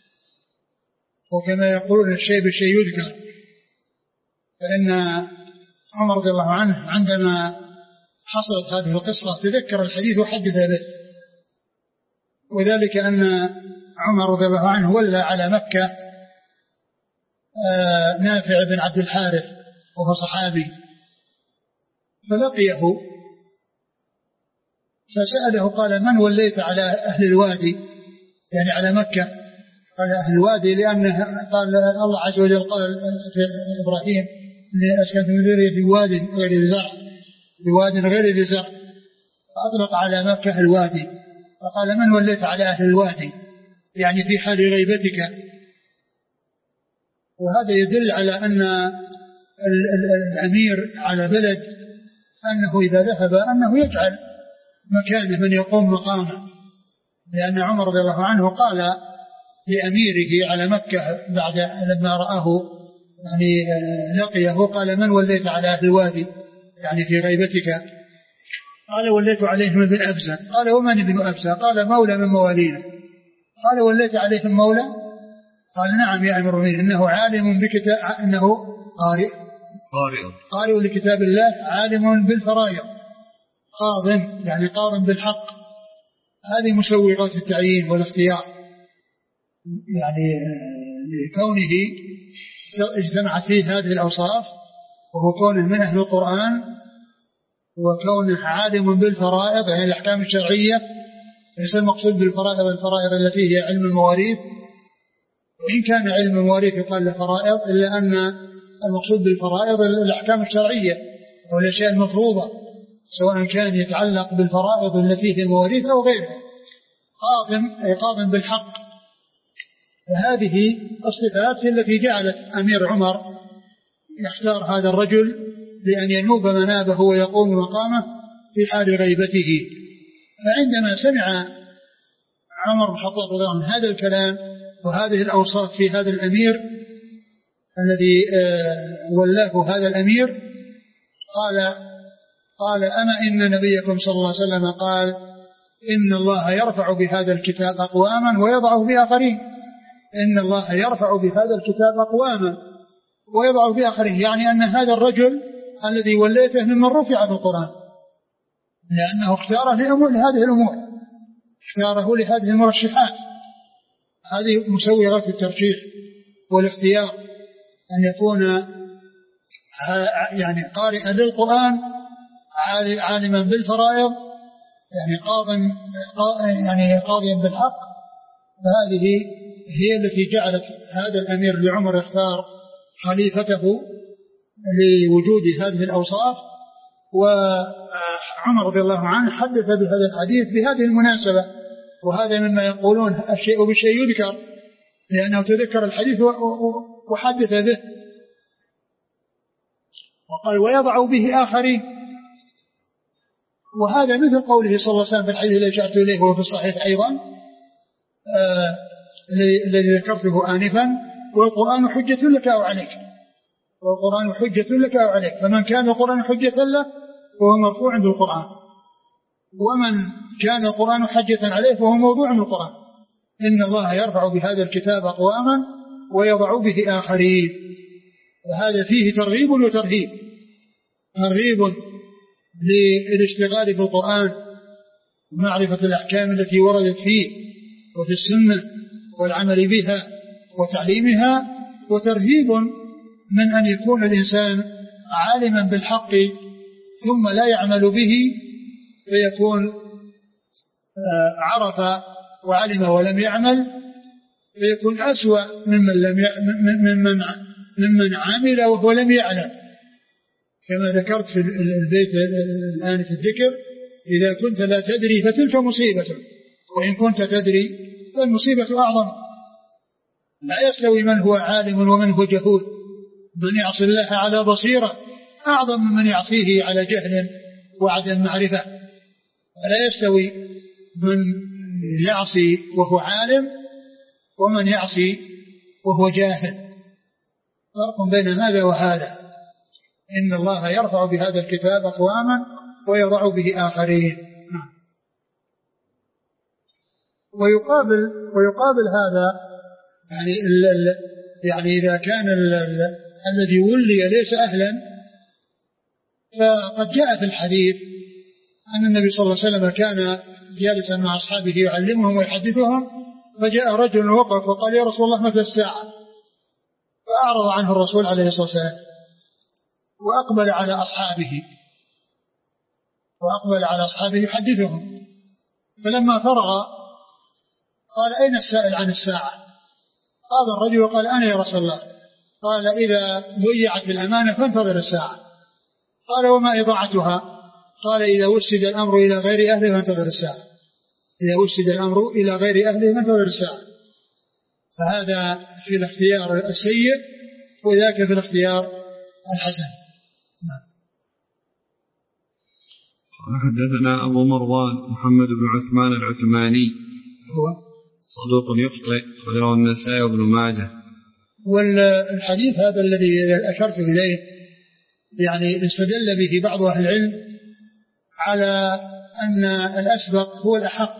وكما يقولون الشيء بالشيء يذكر، فإن عمر رضي الله عنه عندما حصلت هذه القصة تذكر الحديث وحدث به، وذلك أن عمر رضي الله عنه ولى على مكة نافع بن عبد الحارث وهو صحابي، فلقيه فسأله قال: من وليت على أهل الوادي؟ يعني على مكة. قال: أهل الوادي، لأنه قال الله عز وجل قال في إبراهيم: إني أسكنت من ذريتي في واد غير ذي زرع، بواد غير ذي زرع، فأطلق على مكة الوادي، فقال: من وليت على أهل الوادي؟ يعني في حال غيبتك. وهذا يدل على أن الأمير على بلد أنه إذا ذهب أنه يجعل مكانه من يقوم مقامه، لأن عمر رضي الله عنه قال لأميره على مكة بعد لما رآه يعني لقيه، قال: من وليت على أهل الوادي؟ يعني في غيبتك. قال: وليت عليهم ابن أبزة. قال: ومن ابن أبزة؟ قال: مولى من موالينا. قال: وليت عليهم مولى؟ قال: نعم يا أمير المؤمنين، إنه عالم بكتاب، إنه قارئ لكتاب الله، عالم بالفرائض، قاض، يعني قاض بالحق. هذه مسوغات التعيين والاختيار، يعني لكونه اجتمعت فيه هذه الأوصاف، وهو كونه من أهل القرآن، وكونه عالم بالفرائض يعني الأحكام الشرعية. ليس المقصود بالفرائض الفرائض التي هي علم المواريث، وإن كان علم المواريث يقال له فرائض، إلا أن المقصود بالفرائض الأحكام الشرعية والأشياء المفروضة، سواء كان يتعلق بالفرائض التي هي المواريث أو غيرها. قاض بالحق. فهذه الصفات التي جعلت أمير عمر يختار هذا الرجل لأن ينوب منابه ويقوم مقامه في حال غيبته. فعندما سمع عمر بن الخطاب رضي الله عنه هذا الكلام وهذه الأوصاف في هذا الأمير الذي ولاه هذا الأمير، قال: أما إن نبيكم صلى الله عليه وسلم قال: إن الله يرفع بهذا الكتاب أقواما ويضع بآخرين. إن الله يرفع بهذا الكتاب أقواما ويضع بآخرين، يعني أن هذا الرجل الذي وليته ممن رفع بالقرآن، لأنه اختاره لهذه الأمور، اختاره لهذه المرشحات. هذه مسوغات الترشيح والاختيار، أن يكون يعني قارئا للقرآن، عالما بالفرائض، يعني قاضيا بالحق. فهذه هي التي جعلت هذا الأمير لعمر يختار خليفته لوجود هذه الأوصاف. وعمر رضي الله عنه حدث بهذا الحديث بهذه المناسبة، وهذا مما يقولون الشيء بالشيء يذكر، لأنه تذكر الحديث وحدث به. وقال: ويضع به آخرين. وهذا مثل قوله صلى الله عليه وسلم في الحديث الذي أشرت إليه وهو في الصحيح أيضا الذي ذكرته آنفا: والقرآن حجة لك أو عليك. والقرآن حجة لك أو عليك. فمن كان القرآن حجة له فهو مرفوع بالقرآن، ومن كان القرآن حجة عليه فهو موضوع من القرآن. إن الله يرفع بهذا الكتاب أقواما ويضع به آخرين. وهذا فيه ترغيب وترهيب. ترغيب للاشتغال بالقرآن ومعرفة الأحكام التي وردت فيه وفي السنة والعمل بها وتعليمها، وترهيب من أن يكون الإنسان عالما بالحق ثم لا يعمل به فيكون عرف وعلم ولم يعمل، فيكون أسوأ ممن عمل وهو لم يعلم، كما ذكرت في البيت الآن في الذكر: إذا كنت لا تدري فتلك مصيبة، وإن كنت تدري فالمصيبة أعظم. لا يستوي من هو عالم ومن هو جهول. من يعصي الله على بصيرة أعظم من يعصيه على جهل وعدم معرفة. لا يستوي من يعصي وهو عالم ومن يعصي وهو جاهل، فرق بين هذا وهذا. إن الله يرفع بهذا الكتاب أقواما ويضع به آخرين. ويقابل هذا يعني إذا كان الذي ولي ليس أهلا، فقد جاء في الحديث أن النبي صلى الله عليه وسلم كان جالسا مع أصحابه يعلمهم ويحدثهم، فجاء رجل وقف وقال: يا رسول الله متى الساعة؟ فأعرض عنه الرسول عليه الصلاة والسلام وأقبل على أصحابه يحدثهم. فلما فرغ قال: أين السائل عن الساعة؟ قال الرجل وقال: أنا يا رسول الله. قال: إذا ضيعت الأمانة فانتظر الساعة. قال: وما إضاعتها؟ قال: إذا وسد الأمر إلى غير أهله فانتظر الساعة. إذا وسد الأمر إلى غير أهله فانتظر الساعة. فهذا في الاختيار السيء وذاك في الاختيار الحسن. حدثنا أبو مروان محمد بن عثمان العثماني، هو صدوق يخطئ، أخرجه النسائي وابن ماجه. والحديث هذا الذي أشرت إليه يعني استدل به بعض أهل العلم على أن الأسبق هو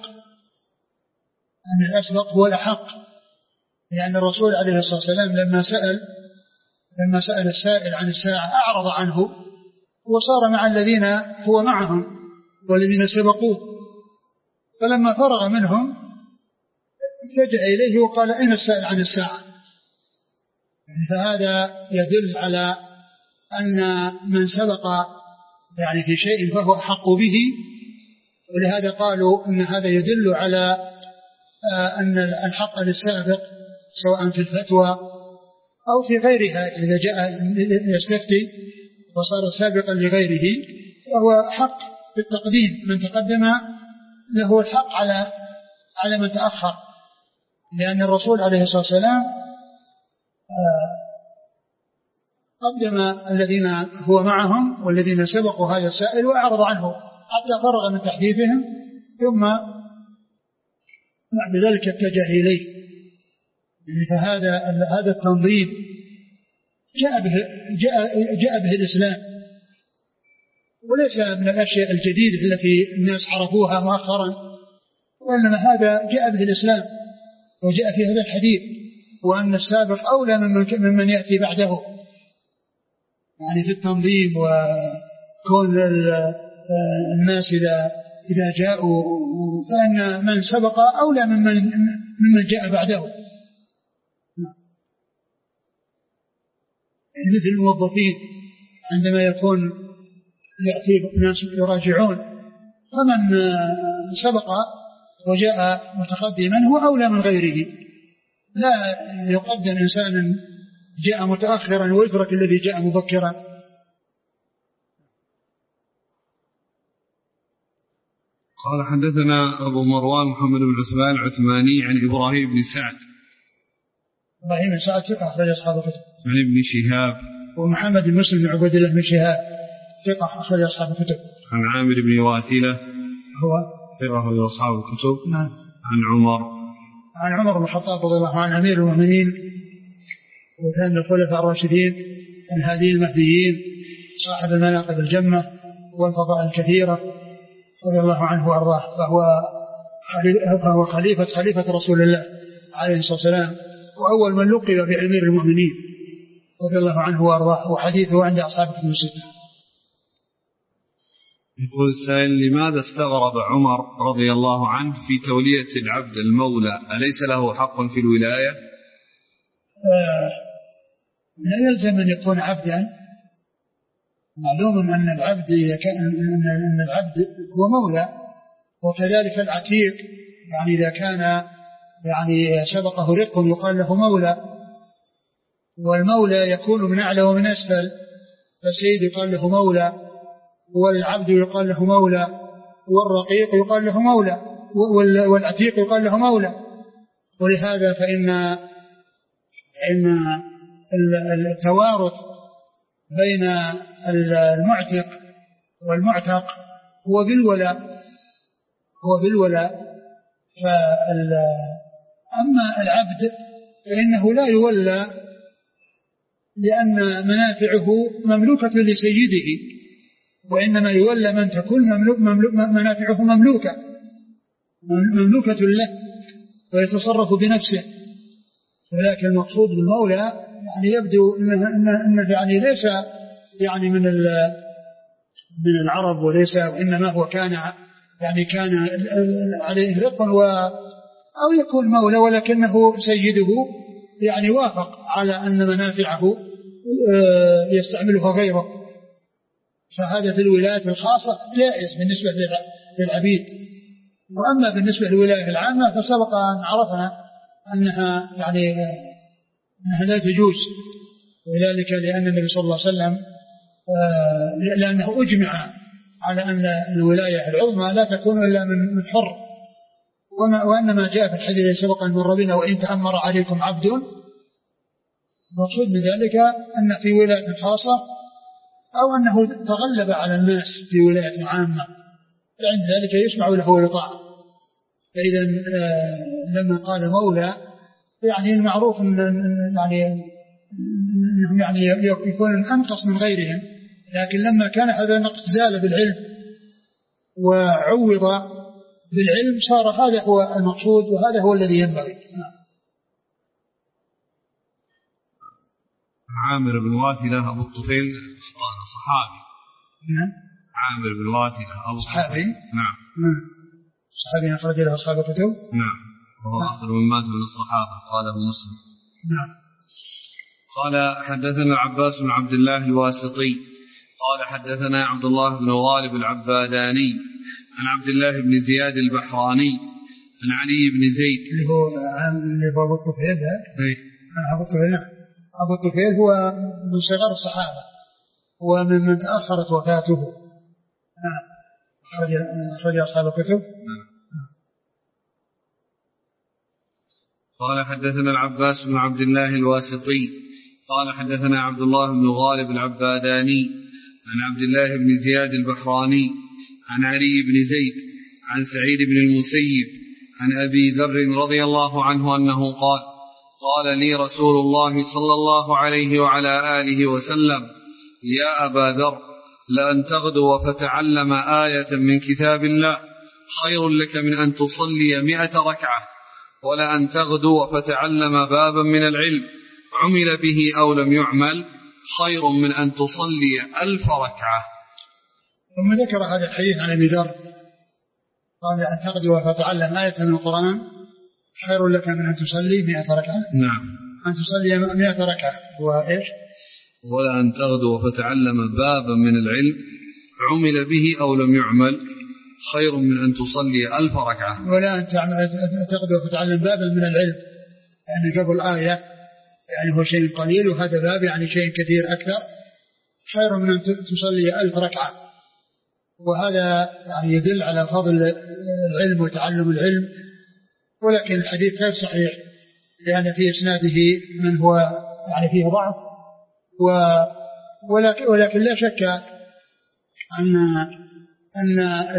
الأحق، لأن الرسول عليه الصلاة والسلام لما سأل السائل عن الساعة أعرض عنه وصار مع الذين هو معهم والذين سبقوه، فلما فرغ منهم اتجه إليه وقال: أين السائل عن الساعة؟ يعني فهذا يدل على أن من سبق يعني في شيء فهو أحق به، ولهذا قالوا أن هذا يدل على أن الحق للسابق سواء في الفتوى أو في غيرها. إذا جاء يستفتي وصار سابقا لغيره فهو حق بالتقديم، من تقدم له الحق على من تأخر، لأن الرسول عليه الصلاة والسلام قدم الذين هو معهم والذين سبقوا هذا السائل وأعرض عنه حتى فرغ من تحديثهم، ثم بعد ذلك اتجه إليه. فهذا التنظيم جاء به الإسلام، وليس من الأشياء الجديدة التي الناس عرفوها مؤخرا، وإنما هذا جاء به الإسلام وجاء في هذا الحديث، وأن السابق أولى ممن يأتي بعده، يعني في التنظيم وكون الناس إذا جاءوا فإن من سبق أولى ممن جاء بعده. مثل الموظفين عندما يكون يأتي الناس يراجعون، فمن سبق وجاء متقدما هو أولى من غيره، لا يقدم إنسان جاء متأخرا ويترك الذي جاء مبكرا. قال: حدثنا أبو مروان محمد بن عثمان العثماني عن إبراهيم بن سعد. إبراهيم بن سعد ثقة أخرج أصحاب الكتب. عن ابن شهاب. ومحمد بن مسلم بن عبد الله بن شهاب ثقة أخرج أصحاب الكتب. عن عامر بن واثلة هو ثقة أخرج أصحاب الكتب. نعم. عن عمر بن الخطاب رضي الله عنه أمير المؤمنين وثاني الخلفاء الراشدين الهاديين المهديين صاحب المناقب الجمة والفضائل الكثيرة رضي الله عنه وأرضاه، فهو خليفة رسول الله عليه الصلاة والسلام، وأول من لقب بأمير المؤمنين رضي الله عنه وأرضاه، وحديثه عند أصحاب الكتب الستة. يقول السائل: لماذا استغرب عمر رضي الله عنه في تولية العبد المولى؟ أليس له حق في الولاية؟ لا يلزم أن يكون عبدا. معلوم أن العبد أن العبد هو مولى، وكذلك العتيق، يعني إذا كان يعني سبقه رق يقال له مولى، والمولى يكون من أعلى ومن أسفل، فالسيد يقال له مولى، والعبد يقال له مولى، والرقيق يقال له مولى، والعتيق يقال له مولى. ولهذا فإن التوارث بين المعتق والمعتق هو بالولاء. أما العبد فإنه لا يولى، لأن منافعه مملوكة لسيده، وإنما يولى من تكون منافعه مملوكة له ويتصرف بنفسه. ولكن المقصود بالمولى يعني يبدو أنه يعني ليس يعني من العرب، وليس، وإنما هو كان عليه رق أو يكون مولى، ولكنه سيده يعني وافق على أن منافعه يستعملها غيره. فهذا في الولاية الخاصة جائز بالنسبة للعبيد. وأما بالنسبة للولاية العامة فسبق أن عرفنا أنها يعني أنها لا تجوز، وذلك لأن النبي صلى الله عليه وسلم لأنه أجمع على أن الولاية العظمى لا تكون إلا من حر، وإنما جاء في الحديث الذي سبق أن مر بنا: وإن تأمر عليكم عبد. المقصود من ذلك أن في ولاية خاصة أو أنه تغلب على الناس في ولاية عامة، فعند ذلك يسمع له ويطاع. فإذا لما قال مولى يعني المعروف أنهم يعني يكون أنقص من غيرهم، لكن لما كان هذا النقص زال بالعلم وعوض بالعلم صار هذا هو المقصود، وهذا هو الذي ينبغي. عامر بن واثلة أبو الطفيل صحابي. نعم. عامر بن واثلة أبو صحابي. نعم. صحابي أخرج له أصحاب الكتب. نعم. وهو آخر من مات من الصحابة، قاله مسلم. نعم. قال: حدثنا العباس بن عبد الله الواسطي قال: حدثنا عبد الله بن غالب العباداني عن عبد الله بن زياد البحراني عن علي بن زيد اللي هو أبو الطفيل. أبو الطفيل هو من صغار الصحابة ومن تأخرت وفاته. أخرج أصحاب الكتب. قال: حدثنا العباس بن عبد الله الواسطي قال: حدثنا عبد الله بن غالب العباداني عن عبد الله بن زياد البحراني عن علي بن زيد عن سعيد بن المسيب عن أبي ذر رضي الله عنه أنه قال: قال لي رسول الله صلى الله عليه وعلى آله وسلم: يا أبا ذر، لأن تغدو فتعلم آية من كتاب الله خير لك من أن تصلي 100 ركعة، ولأن تغدو فتعلم بابا من العلم عمل به أو لم يعمل خير من أن تصلي 1000 ركعة. ثم ذكر هذا الحديث عن أبي ذر قال: أن تغدو فتعلم آية من القرآن خير لك من أن تصلي 100 ركعة. نعم. أن تصلي 100 ركعة وإيش؟ ولأن تغدو فتعلم بابا من العلم عمل به أو لم يعمل خير من أن تصلي 1000 ركعة. ولا أن تغدو فتعلم بابا من العلم، يعني قبل آية يعني هو شيء قليل، وهذا باب يعني شيء كثير أكثر، خير من أن تصلي 1000 ركعة. وهذا يعني يدل على فضل العلم وتعلم العلم. ولكن الحديث غير صحيح، لأن في إسناده من هو يعني فيه ضعف، ولكن لا شك أن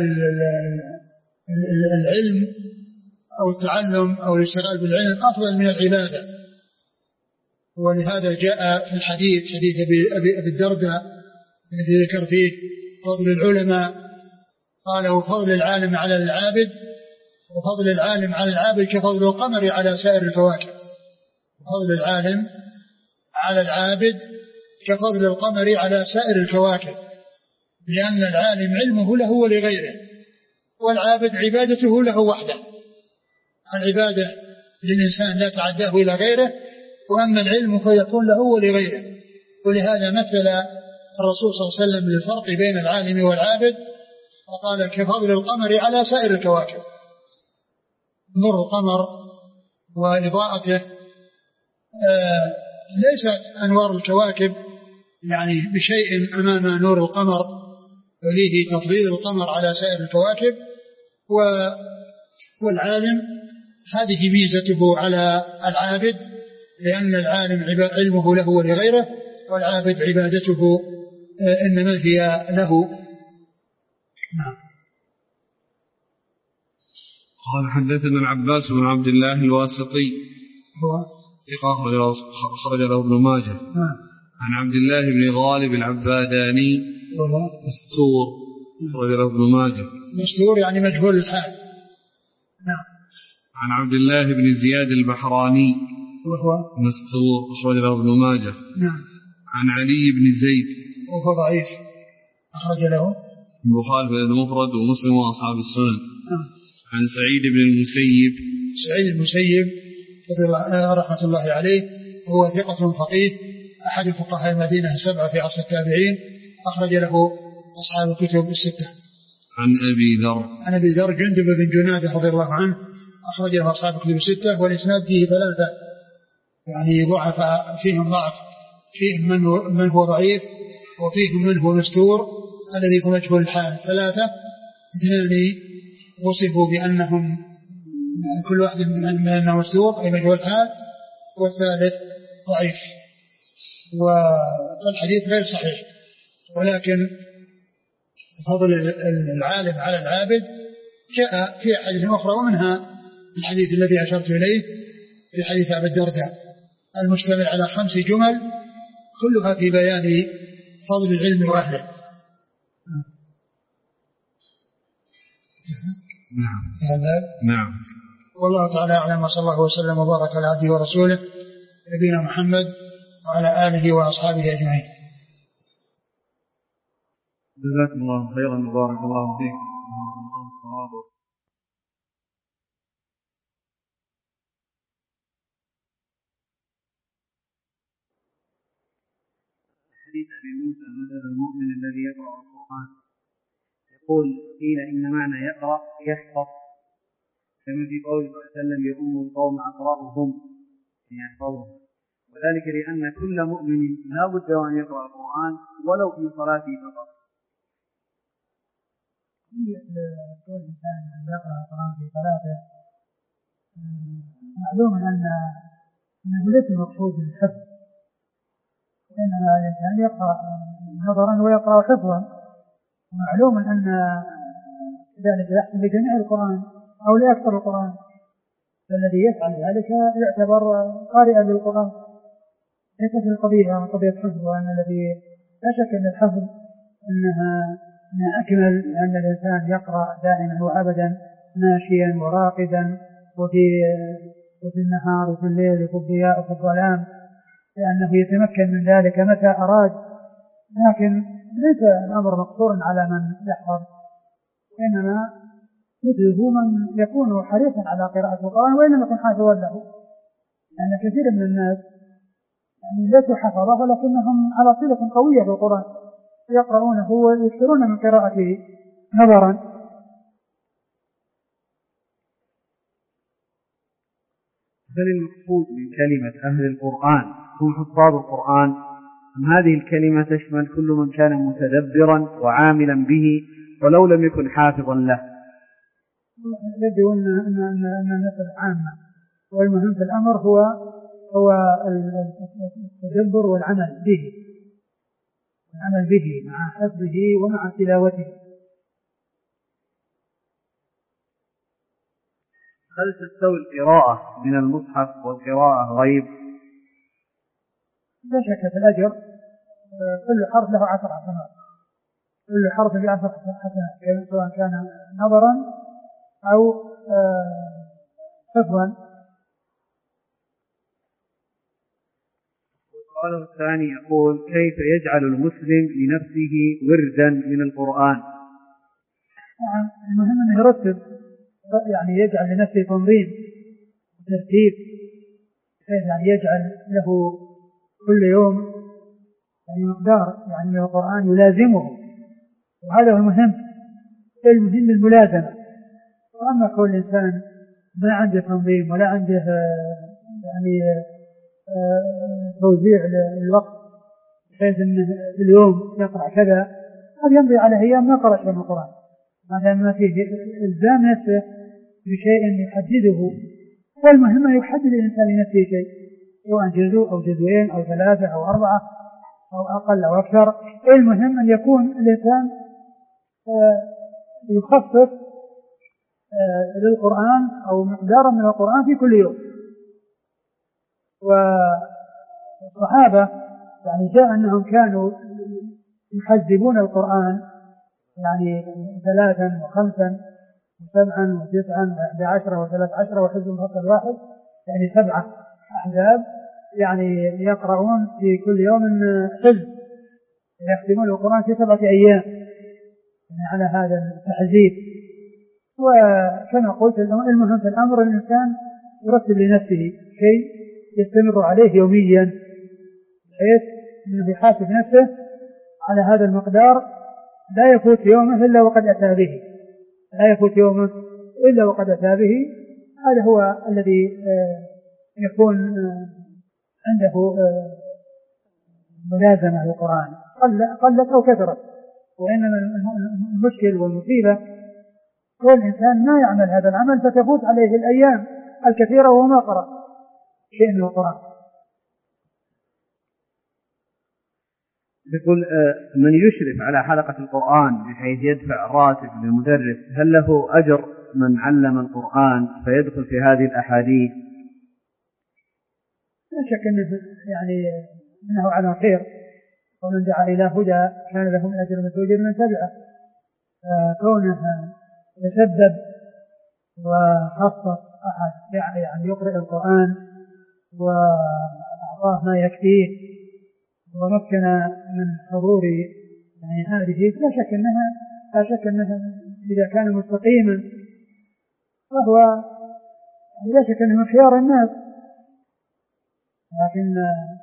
العلم أو التعلم أو الاشتغال بالعلم أفضل من العبادة. ولهذا جاء في الحديث حديث أبي الدرداء الذي ذكر فيه فضل العلماء، قال: وفضل العالم على العابد، وفضل العالم على العابد كفضل القمر على سائر الكواكب. وفضل العالم على العابد كفضل القمر على سائر الكواكب. لأن العالم علمه له ولغيره، والعابد عبادته له وحده. العبادة للإنسان لا تعداه إلى غيره، وأما العلم فيكون له ولغيره. ولهذا مثل الرسول صلى الله عليه وسلم الفرق بين العالم والعابد، وقال كفضل القمر على سائر الكواكب. نور القمر وإضاءته ليست أنوار الكواكب يعني بشيء أمام نور القمر، وليه تفضيل القمر على سائر الكواكب. والعالم هذه ميزته على العابد، لأن العالم علمه له ولغيره، والعابد عبادته إنما هي له. نعم. قال حدثنا العباس بن عبد الله الواسطي هو ثقة خرج له ابن ماجه. عن عبد الله بن غالب العباداني مستور خرج له ابن ماجه. مستور يعني مجهول الحال. نعم. عن عبد الله بن زياد البحراني وهو مستور خرج له ابن ماجه. نعم. عن علي بن زيد وهو ضعيف أخرج له البخاري في المفرد ومسلم وأصحاب السنن. عن سعيد بن المسيب رحمة الله عليه، هو ثقة فقيه أحد فقهاء المدينة 7 في عصر التابعين، أخرج له أصحاب الكتب الستة. عن أبي ذر جندب بن جنادة رضي الله عنه، أخرج له أصحاب الكتب الستة، والإسناد فيه 3 يعني ضعفاء، فيهم ضعف، فيهم من هو ضعيف، وفيهم من هو مستور الذي هو مجهول الحال. 3 2 وصفوا بأنهم كل واحد من أنه مستور أي مجهول الحال، والثالث ضعيف. والحديث غير صحيح، ولكن فضل العالم على العابد جاء في حديث أخرى، ومنها الحديث الذي أشرت إليه في حديث أبي الدرداء المشتمل على 5 جمل كلها في بيان فضل العلم وأهله. نعم. والله تعالى أعلم، وصلى الله وسلم وبارك على عبده ورسوله نبينا محمد وعلى آله وأصحابه أجمعين. جزاكم الله خيرا وبارك الله فيك. حديث أبي موسى مثل المؤمن الذي يقرأ القرآن، يقول قيل إن معنى يقرأ يحفظ، كما في قوله صلى الله عليه وسلم يؤم القوم أقرأهم يحفظهم، وذلك لأن كل مؤمن لا بد أن يقرأ القرآن ولو في صلاته فقط. كل إنسان يقرأ القرآن في صلاته معلوم أنه ليس المقصود الحفظ، إنما الإنسان يقرأ نظرا ويقرأ حفظا، ومعلوم أن ذلك يحصل لجميع القرآن أو لأكثر القرآن، فالذي يفعل ذلك يعتبر قارئا للقرآن، ليست القضية قضية حفظ. وأن الذي لا شك أن الحفظ أنها أكمل، لأن الإنسان يقرأ دائما وأبدا ماشيا وراقدا، وفي النهار وفي الليل وفي الضياء وفي الظلام، لأنه يتمكن من ذلك متى أراد. لكن ليس الأمر مقصورا على من يحفظ، إنما مثله من يكون حريصا على قراءة القرآن وإن لم يكن حافظا له، لأن كثير من الناس يعني ليسوا حفظه ولكنهم على صلة قوية بالقرآن، يقرؤونه ويكثرون من قراءته نظرا. هل المقصود من كلمة أهل القرآن هم حفاظ القرآن، أم هذه الكلمة تشمل كل من كان متدبرا وعاملا به ولو لم يكن حافظا له؟ يبدو أن النفس عامة، والمهم في الأمر هو التدبر والعمل به مع حفظه ومع تلاوته. هل تستوي القراءة من المصحف والقراءة غيب؟ لا شك في الأجر، كل حرف له 10 حسنات، كل حرف له 10 حسنات، سواء كان نظرا أو حفظا. السؤال الثاني يقول: كيف يجعل المسلم لنفسه وردا من القرآن؟ نعم، المهم أن يرتب، يعني يجعل لنفسه تنظيم وترتيب، يعني يجعل له كل يوم يعني مقدار يعني من القرآن يلازمه، وهذا هو المهم. المهم الملازمة. وأما كل إنسان ما عنده تنظيم ولا عنده يعني توزيع الوقت بحيث أنه اليوم يقرأ كذا، قد يمضي على أيام ما قرأ شيء من القرآن، ما فيه إلزام نفسه بشيء يحدده. والمهم أن يحدد الإنسان لنفسه شيء، سواء جزء أو جزئين أو 3 أو 4 أو أقل أو أكثر. المهم أن يكون الإنسان يخصص للقرآن أو مقدارا من القرآن في كل يوم. والصحابة يعني جاء أنهم كانوا يحزبون القرآن يعني 3 و5 و7 و9 و11 و13 وحزب مفصل واحد، يعني 7 أحزاب، يعني يقرؤون في كل يوم حزب، يختمون القرآن في 7 أيام، يعني على هذا التحزيب. وكما قلت المهم في الأمر الإنسان يرتب لنفسه شيء يستمر عليه يوميا، بحيث أنه يحاسب نفسه على هذا المقدار، لا يفوت يومه إلا وقد أتى به، لا يفوت يومه إلا وقد أتى به. هذا هو الذي يكون عنده ملازمة للقرآن، قلت أو كثرت. وإنما المشكل والمصيبة هو الإنسان ما يعمل هذا العمل فتفوت عليه الأيام الكثيرة وهو ما قرأ شيء من القرآن. يقول: من يشرف على حلقة القرآن بحيث يدفع راتب للمدرس، هل له أجر من علم القرآن فيدخل في هذه الأحاديث؟ لا شك أنه على خير، ومن دعا إلى هدى كان له من أجر مثل أجر من تبعه. كونه يسبب وخصص أحد يعني يقرأ القرآن وأعطاه ما يكفيه ومكن من حضور يعني هذه، لا شك أنها إذا كان مستقيما فهو لا شك أنه من خيار الناس. لكن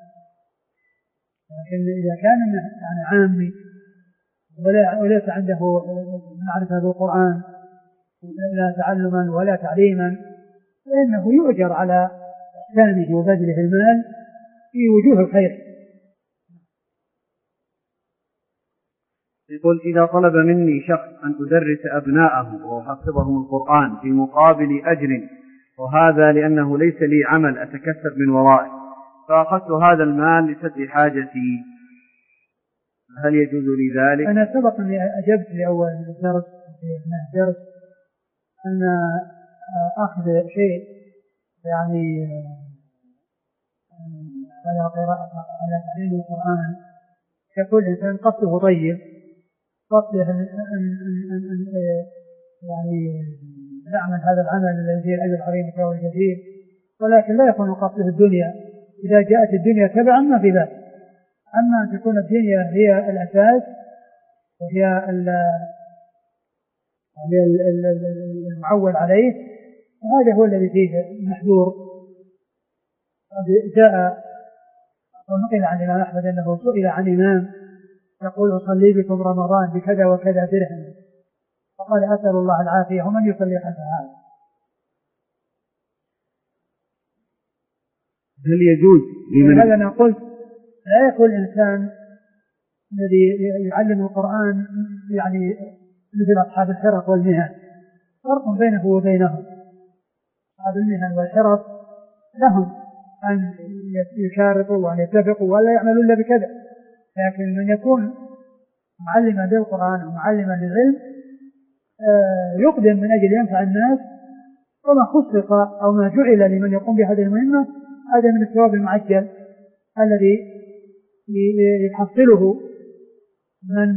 إذا كان يعني عامي وليس عنده معرفة بالقرآن لا تعلما ولا تعليما، فإنه يؤجر على إحسانه وبذله المال في وجوه الخير. يقول: إذا طلب مني شخص أن أدرس أبناءه وأحفظهم القرآن في مقابل أجر، وهذا لأنه ليس لي عمل أتكسب من ورائه، فأخذت هذا المال لسد حاجتي، هل يجوز لي ذلك؟ أنا سبق أني أجبت لأول درس أن أخذ شيء يعني على تعليم القرآن يكون الإنسان قصده طيب، قصده أن يعني يعمل هذا العمل الذي فيه الأجر العظيم والجزيل، ولكن لا يكون قصده الدنيا. إذا جاءت الدنيا تبعا ما في ذلك، أما أن تكون الدنيا هي الأساس وهي المعول عليه، هذا هو الذي فيه المحذور. جاء ونقل عن الإمام أحمد أنه سئل عن إمام يقول: أصلي بكم رمضان بكذا وكذا درهم، فقال: أسأل الله العافية، ومن يصلي خلف هذا؟ هل يجوز لمن هذا أنا قلت لا يكون الإنسان الذي يعلم القرآن يعني مثل أصحاب الحرف والمهن، فرق بينه وبينهم. أصحاب المهن والحرف لهم أن يشاركوا وأن يتفقوا ولا يعملوا إلا بكذا، لكن من يكون معلما بالقرآن ومعلما للعلم يقدم من أجل ينفع الناس، وما خصص أو ما جعل لمن يقوم بهذه المهمة هذا من الثواب المعجل الذي يحصله من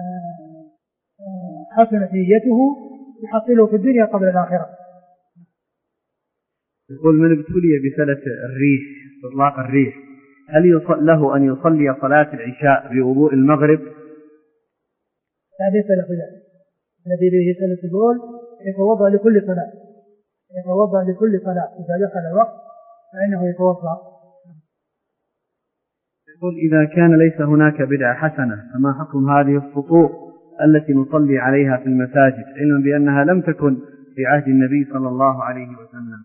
حسنت نيته، يحصله في الدنيا قبل الآخرة. يقول: من ابتلي بفلس الريح، إطلاق الريح، هل له أن يصلي صلاة العشاء بوضوء المغرب؟ لا ليس له ذلك. الذي به سلة البول يتوضأ لكل صلاة، يتوضأ لكل صلاة إذا دخل الوقت فإنه يتوضأ. يقول إذا كان ليس هناك بدعة حسنة فما حكم هذه السطور التي نصلي عليها في المساجد علما بأنها لم تكن في عهد النبي صلى الله عليه وسلم؟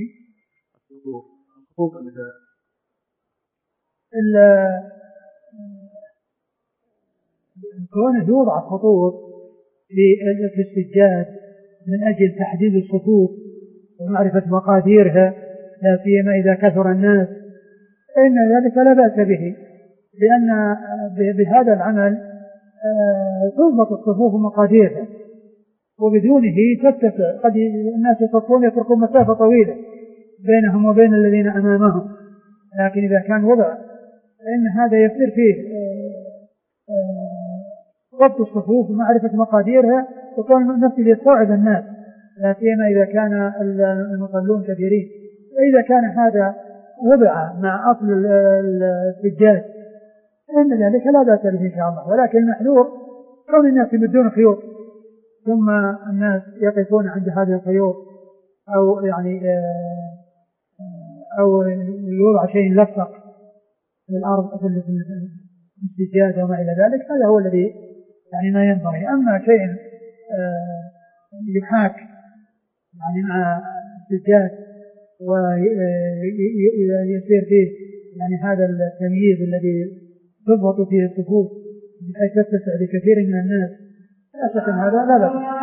كونه يوضع خطوط في السجاد من أجل تحديد الصفوف ومعرفة مقاديرها، لا سيما إذا كثر الناس، فإن ذلك لا بأس به، لأن بهذا العمل تضبط الصفوف ومقاديرها، وبدونه تتسع. قد الناس يصفون يتركون مسافة طويلة بينهم وبين الذين أمامهم، لكن إذا كان وضع فإن هذا يصير فيه ضبط الصفوف ومعرفة مقاديرها، وكون نفسه يستوعب الناس، لا سيما إذا كان المصلون كثيرين. فإذا كان هذا وضع مع أصل السجاد فإن ذلك لا بأس به إن شاء الله، ولكن المحذور كون الناس يمدون خيوط ثم الناس يقفون عند هذه الخيوط، أو يعني أو يوضع شيء لصق في الأرض في السجاد وما إلى ذلك، هذا هو الذي يعني ما ينبغي. أما شيء يحاك يعني مع السجاد ويصير فيه يعني هذا التمييز الذي تضبط فيه الصفوف بحيث تتسع لكثير من الناس، لا شك أن هذا لا بأس.